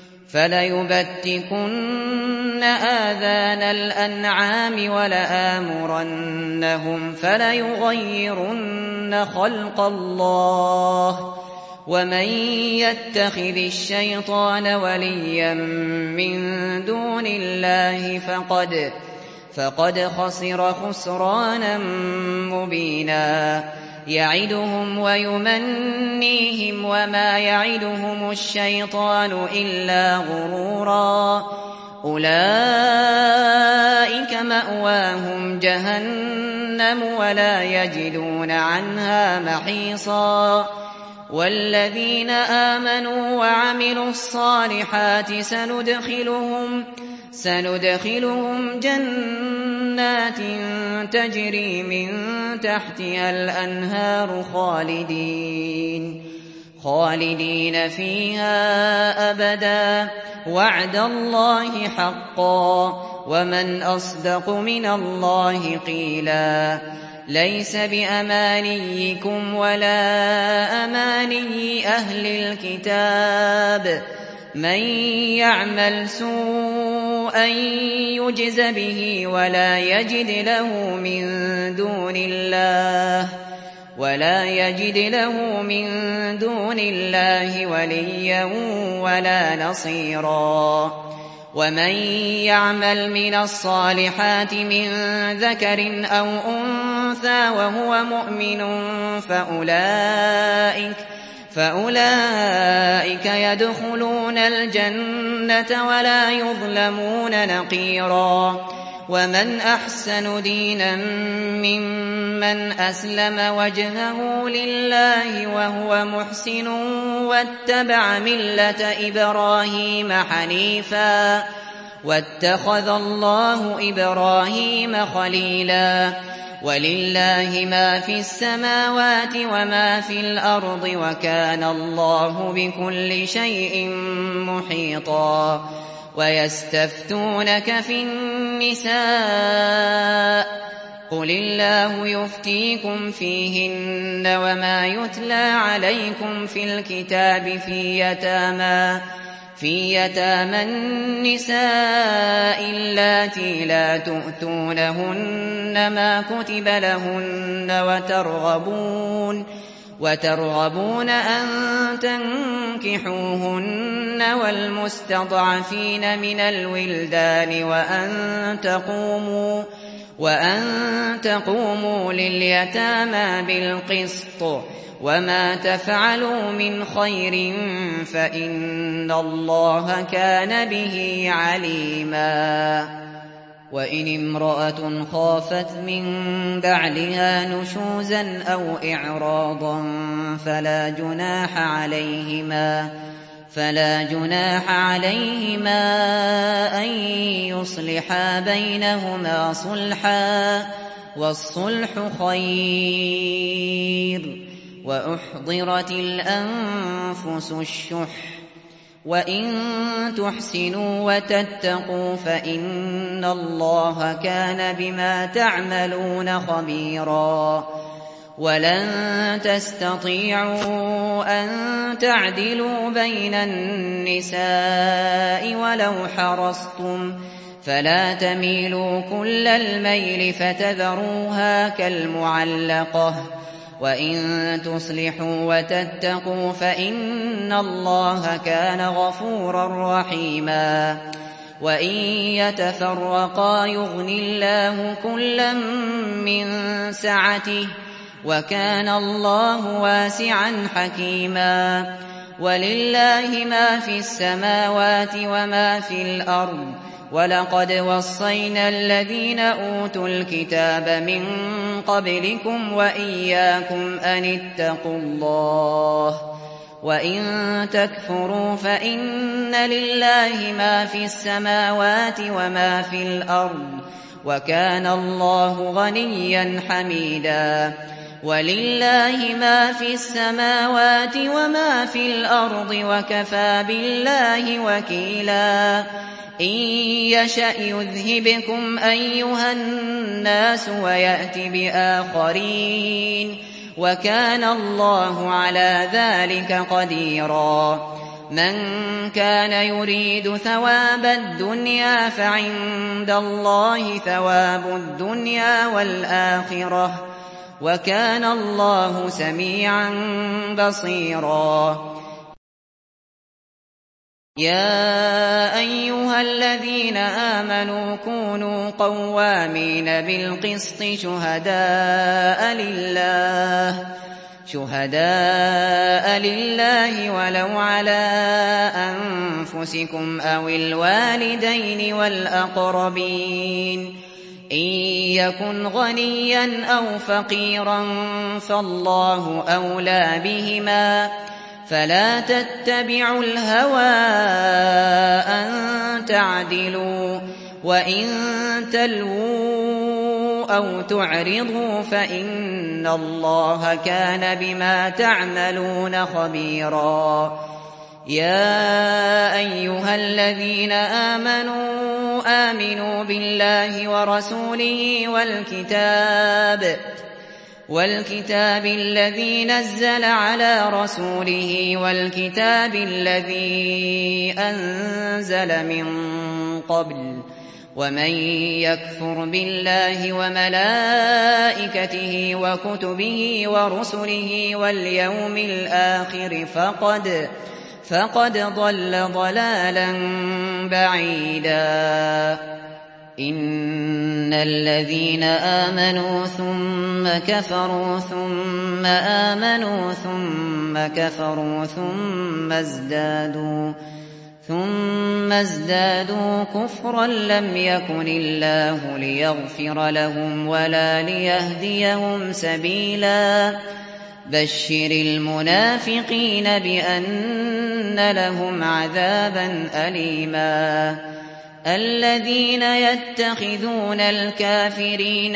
Speaker 1: فليبتكن آذان الأنعام ولآمرنهم فليغيرن خلق الله ومن يتخذ الشيطان وليا من دون الله فقد فقد خسر خسرانا مبينا. يعدهم ويمنيهم وما يعدهم الشيطان إلا غرورا. أولئك مأواهم جهنم ولا يجدون عنها محيصا. والذين آمنوا وعملوا الصالحات سندخلهم سندخلهم جنات تجري من تحتها الأنهار خالدين خالدين فيها أبدا وعد الله حقا ومن أصدق من الله قيلا. ليس بأمانيكم ولا أماني أهل الكتاب من يعمل سوءا يجز به ولا يجد له من دون الله ولا يجد له من دون الله وليا ولا نصيرا. ومن يعمل من الصالحات من ذكر أو أنثى وهو مؤمن فأولئك فأولئك يدخلون الجنة ولا يظلمون نقيرا. ومن أحسن دينا ممن أسلم وجهه لله وهو محسن واتبع ملة إبراهيم حنيفا واتخذ الله إبراهيم خليلا ولله ما في السماوات وما في الأرض وكان الله بكل شيء محيطا ويستفتونك في النساء قل الله يفتيكم فيهن وما يتلى عليكم في الكتاب في يتامى في يتامى النساء اللاتي لا تؤتونهن ما كتب لهن وترغبون وترغبون أن تنكحوهن والمستضعفين من الولدان وأن تقوموا وأن تقوموا لليتامى بالقسط وما تفعلوا من خير فإن الله كان به عليما وإن امرأة خافت من بعلها نشوزا أو إعراضا فلا جناح عليهما فلا جناح عليهما أن يصلحا بينهما صلحا والصلح خير وأحضرت الأنفس الشح وإن تحسنوا وتتقوا فإن الله كان بما تعملون خبيرا ولن تستطيعوا أن تعدلوا بين النساء ولو حرصتم فلا تميلوا كل الميل فتذروها كالمعلقة وإن تصلحوا وتتقوا فإن الله كان غفورا رحيما وإن يتفرقا يغن الله كلا من سعته وكان الله واسعا حكيما ولله ما في السماوات وما في الأرض ولقد وصينا الذين أوتوا الكتاب من قبلكم وإياكم أن اتقوا الله وإن تكفروا فإن لله ما في السماوات وما في الأرض وكان الله غنيا حميدا ولله ما في السماوات وما في الأرض وكفى بالله وكيلا إن يشأ يذهبكم أيها الناس ويأت بآخرين وكان الله على ذلك قديرا من كان يريد ثواب الدنيا فعند الله ثواب الدنيا والآخرة وكان الله سميعا بصيرا يا أيها الذين آمنوا كونوا قوامين بالقسط شهداء لله شهداء لله ولو على أنفسكم أو الوالدين والأقربين إن يكن غنيا أو فقيرا فالله أولى بهما فلا تتبعوا الهوى أن تعدلوا وإن تلووا أو تعرضوا فإن الله كان بما تعملون خبيرا يا أيها الذين آمنوا آمنوا بالله ورسوله والكتاب والكتاب الذي نزل على رسوله والكتاب الذي أنزل من قبل ومن يكفر بالله وملائكته وكتبه ورسله واليوم الآخر فقد فقد ضل ضلالا بعيدا إن الذين آمنوا ثم كفروا ثم آمنوا ثم كفروا ثم ازدادوا ثم ازدادوا كفرا لم يكن الله ليغفر لهم ولا ليهديهم سبيلا بشر المنافقين بأن لهم عذابا أليما الذين يتخذون الكافرين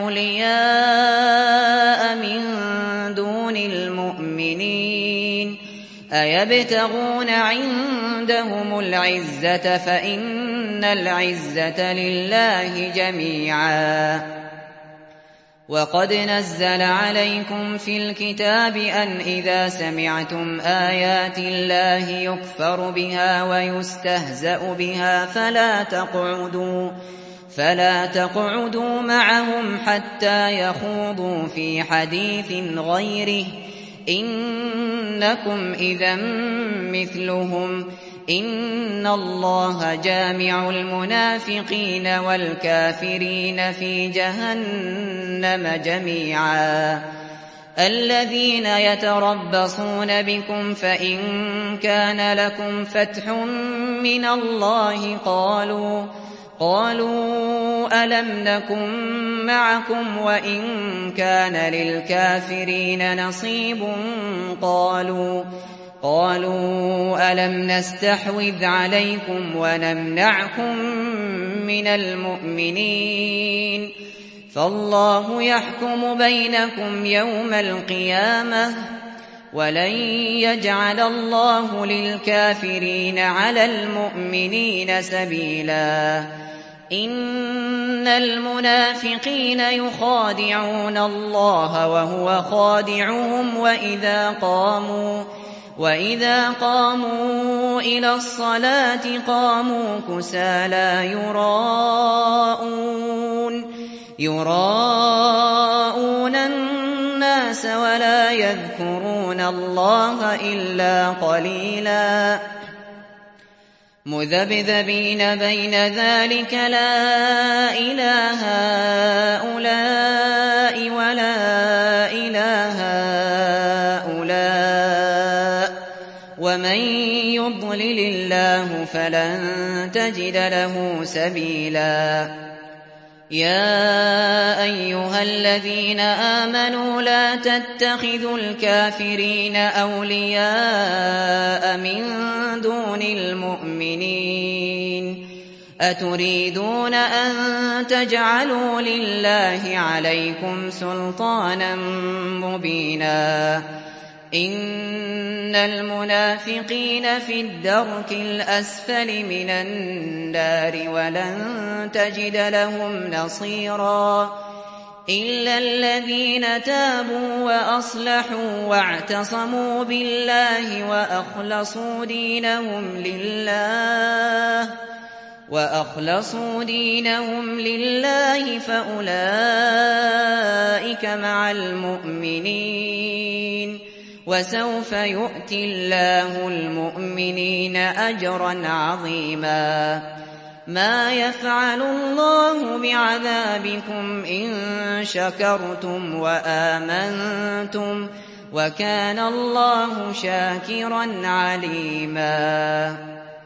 Speaker 1: أولياء من دون المؤمنين أيبتغون عندهم العزة فإن العزة لله جميعا وقد نزل عليكم في الكتاب أن إذا سمعتم آيات الله يكفر بها ويستهزأ بها فلا تقعدوا فلا تقعدوا معهم حتى يخوضوا في حديث غيره إنكم إذا مثلهم إن الله جامع المنافقين والكافرين في جهنم جميعا الذين يتربصون بكم فإن كان لكم فتح من الله قالوا قالوا ألم نكن معكم وإن كان للكافرين نصيب قالوا قالوا ألم نستحوذ عليكم ونمنعكم من المؤمنين فالله يحكم بينكم يوم القيامة ولن يجعل الله للكافرين على المؤمنين سبيلا إن المنافقين يخادعون الله وهو خادعهم وإذا قاموا وإذا قاموا إلى الصلاة قاموا كسالى يراءون يراءون الناس ولا يذكرون الله إلا قليلا مذبذبين بين ذلك لا إله هؤلاء ولا إله هؤلاء ومن يضلل الله فلن تجد له سبيلا يا أيها الذين آمنوا لا تتخذوا الكافرين أولياء من دون المؤمنين أتريدون أن تجعلوا لله عليكم سلطانا مبينا إن المنافقين في الدرك الأسفل من النار ولن تجد لهم نصيرا إلا الذين تابوا وأصلحوا واعتصموا بالله وأخلصوا دينهم لله وأخلصوا دينهم لله فأولئك مع المؤمنين وسوف يؤتي الله المؤمنين أجرا عظيما ما يفعل الله بعذابكم إن شكرتم وآمنتم وكان الله شاكرا عليما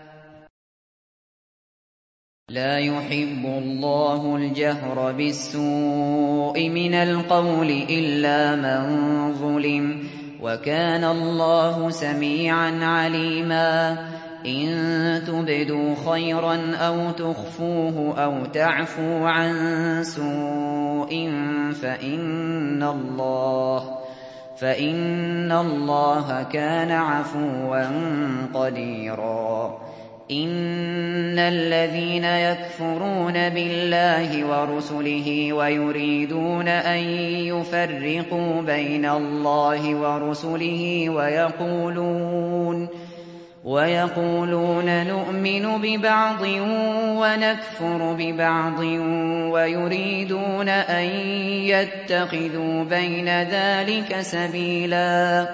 Speaker 1: لا يحب الله الجهر بالسوء من القول إلا من ظلم وكان الله سميعا عليما إن تبدوا خيرا أو تخفوه أو تعفوا عن سوء فإن الله فإن الله كان عفوا قديرا إن الذين يكفرون بالله ورسله ويريدون أن يفرقوا بين الله ورسله ويقولون ويقولون نؤمن ببعض ونكفر ببعض ويريدون أن يتخذوا بين ذلك سبيلا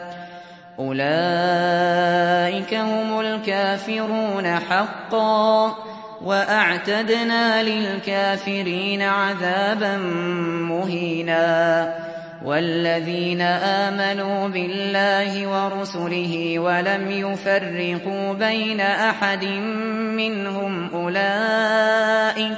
Speaker 1: أولئك هم الكافرون حقا وأعتدنا للكافرين عذابا مهينا والذين آمنوا بالله ورسله ولم يفرقوا بين أحد منهم أولئك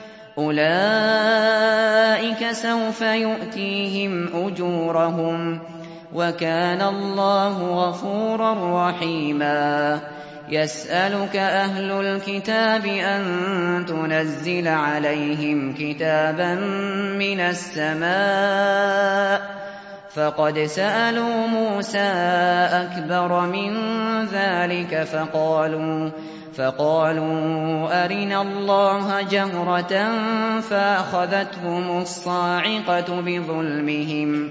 Speaker 1: أولئك سوف يؤتيهم أجورهم وكان الله غفورا رحيما. يسألك أهل الكتاب أن تنزل عليهم كتابا من السماء فقد سألوا موسى أكبر من ذلك فقالوا فقالوا أرنا الله جهرة فأخذتهم الصاعقة بظلمهم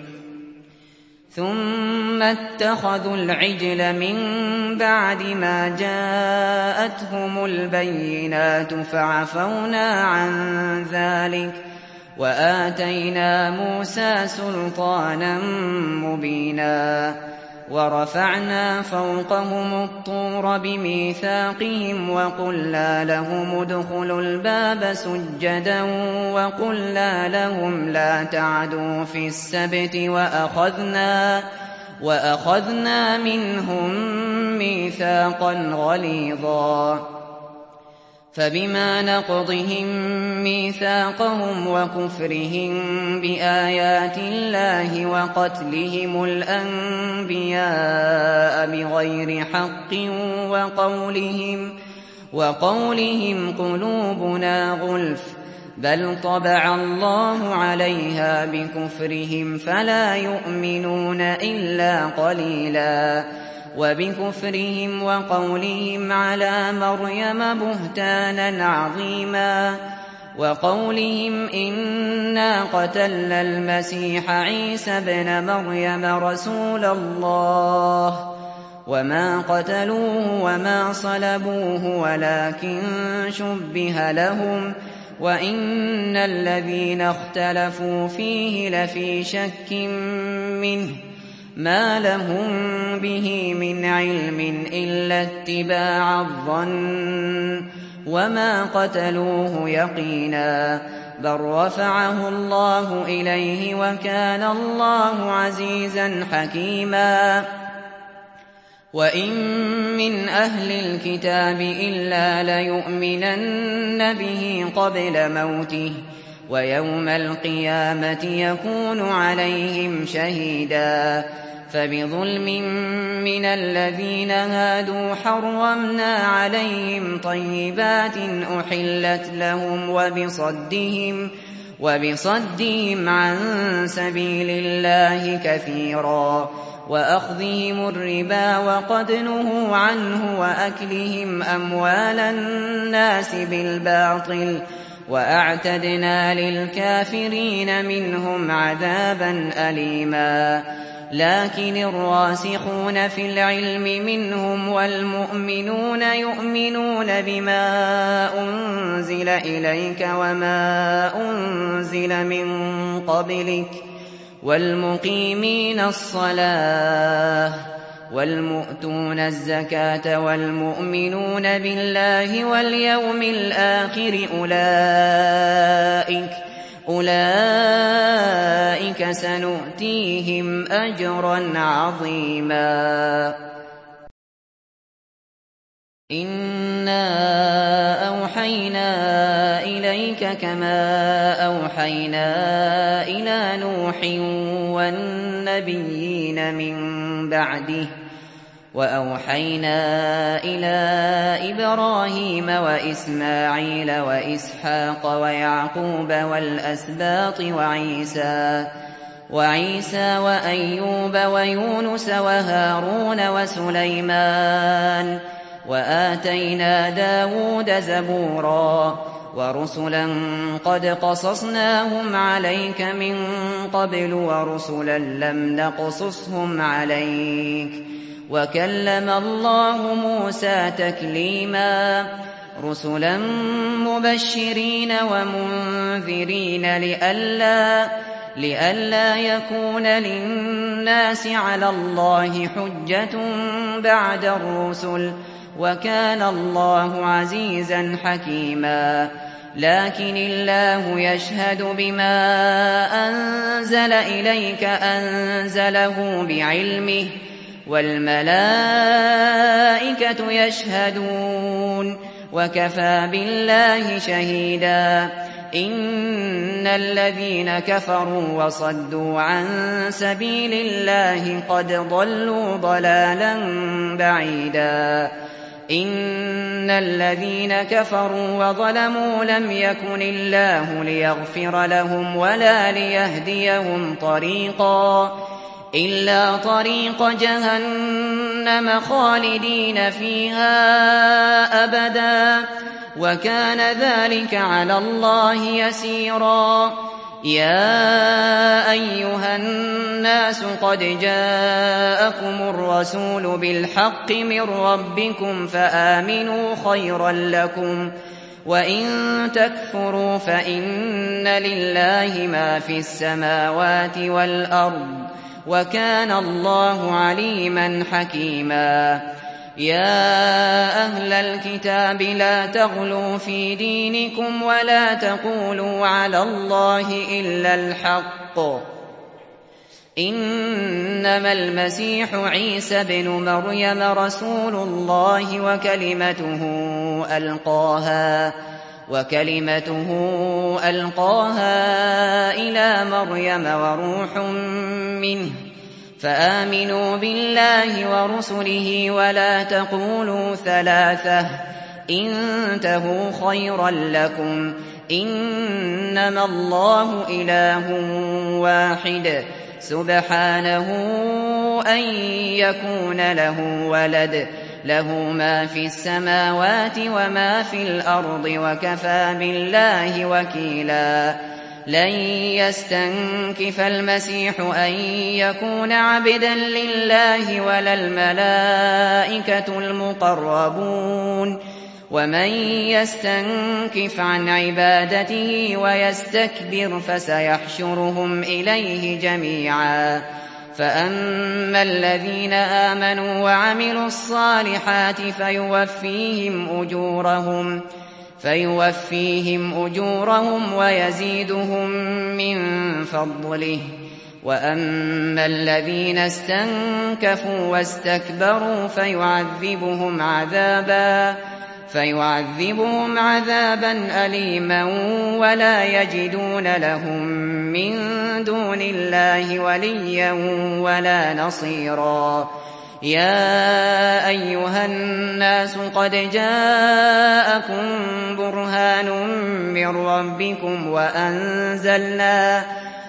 Speaker 1: ثم اتخذوا العجل من بعد ما جاءتهم البينات فعفونا عن ذلك وآتينا موسى سلطانا مبينا. ورفعنا فوقهم الطور بميثاقهم وقلنا لهم ادخلوا الباب سجدا وقلنا لهم لا تعدوا في السبت وأخذنا, وأخذنا منهم ميثاقا غليظا. فبما نقضهم ميثاقهم وكفرهم بآيات الله وقتلهم الأنبياء بغير حق وقولهم, وقولهم قلوبنا غلف بل طبع الله عليها بكفرهم فلا يؤمنون إلا قليلا. وبكفرهم وقولهم على مريم بهتانا عظيما وقولهم إنا قتلنا المسيح عيسى ابن مريم رسول الله وما قتلوه وما صلبوه ولكن شبه لهم وإن الذين اختلفوا فيه لفي شك منه ما لهم به من علم إلا اتباع الظن وما قتلوه يقينا بل رفعه الله إليه وكان الله عزيزا حكيما. وإن من أهل الكتاب إلا ليؤمنن به قبل موته ويوم القيامة يكون عليهم شهيدا. فبظلم من الذين هادوا حرمنا عليهم طيبات أحلت لهم وبصدهم, وبصدهم عن سبيل الله كثيرا وأخذهم الربا وقد نهوا عنه وأكلهم أموال الناس بالباطل وأعتدنا للكافرين منهم عذابا أليما. لكن الراسخون في العلم منهم والمؤمنون يؤمنون بما أنزل إليك وما أنزل من قبلك والمقيمين الصلاة والمؤتون الزكاة والمؤمنون بالله واليوم الآخر أولئك أولئك سنؤتيهم أجرا عظيما. إنا أوحينا إليك كما أوحينا إلى نوح والنبيين من بعده وأوحينا إلى إبراهيم وإسماعيل وإسحاق ويعقوب والأسباط وعيسى وعيسى وأيوب ويونس وهارون وسليمان وآتينا داود زبورا ورسلا قد قصصناهم عليك من قبل ورسلا لم نقصصهم عليك وكلم الله موسى تكليما. رسلا مبشرين ومنذرين لئلا لئلا يكون للناس على الله حجة بعد الرسل وكان الله عزيزا حكيما. لكن الله يشهد بما أنزل إليك أنزله بعلمه والملائكة يشهدون وكفى بالله شهيدا إن الذين كفروا وصدوا عن سبيل الله قد ضلوا ضلالا بعيدا إن الذين كفروا وظلموا لم يكن الله ليغفر لهم ولا ليهديهم طريقا إلا طريق جهنم خالدين فيها أبدا وكان ذلك على الله يسيرا يا أيها الناس قد جاءكم الرسول بالحق من ربكم فآمنوا خيرا لكم وإن تكفروا فإن لله ما في السماوات والأرض وكان الله عليما حكيما يا أهل الكتاب لا تغلوا في دينكم ولا تقولوا على الله إلا الحق إنما المسيح عيسى ابن مريم رسول الله وكلمته ألقاها وكلمته ألقاها إلى مريم وروح منه فآمنوا بالله ورسله ولا تقولوا ثلاثة انتهوا خيرا لكم إنما الله إله واحد سبحانه أن يكون له ولد له ما في السماوات وما في الأرض وكفى بالله وكيلا لن يستنكف المسيح أن يكون عبدا لله ولا الملائكة المقربون ومن يستنكف عن عبادته ويستكبر فسيحشرهم إليه جميعا فأما الذين آمنوا وعملوا الصالحات فيوفيهم أجورهم فيوفيهم أجورهم ويزيدهم من فضله وأما الذين استنكفوا واستكبروا فيعذبهم عذابا فيعذبهم عذابا أليما ولا يجدون لهم من دون الله وليا ولا نصيرا يا أيها الناس قد جاءكم برهان من ربكم وأنزلنا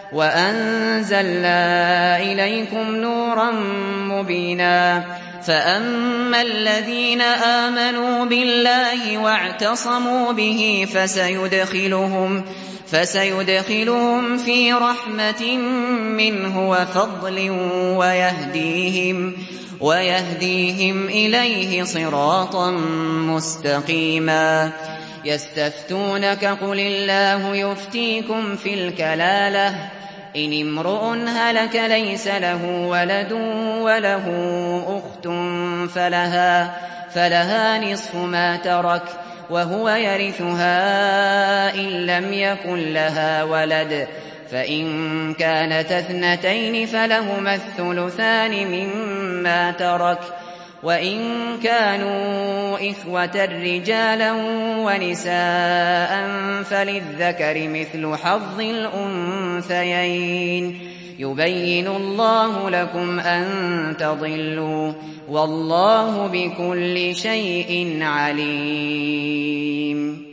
Speaker 1: وأنزلنا إليكم نورا مبينا فأما الذين آمنوا بالله واعتصموا به فسيدخلهم فسيدخلهم في رحمة منه وفضل ويهديهم ويهديهم إليه صراطا مستقيما يستفتونك قل الله يفتيكم في الكلالة إن امرؤ هلك ليس له ولد وله أخت فلها, فلها نصف ما ترك وهو يرثها إن لم يكن لها ولد فإن كانت اثنتين فلهما الثلثان مما ترك وإن كانوا إخوة رجالا ونساء فللذكر مثل حظ الأنثيين يبين الله لكم أن تضلوا والله بكل شيء عليم.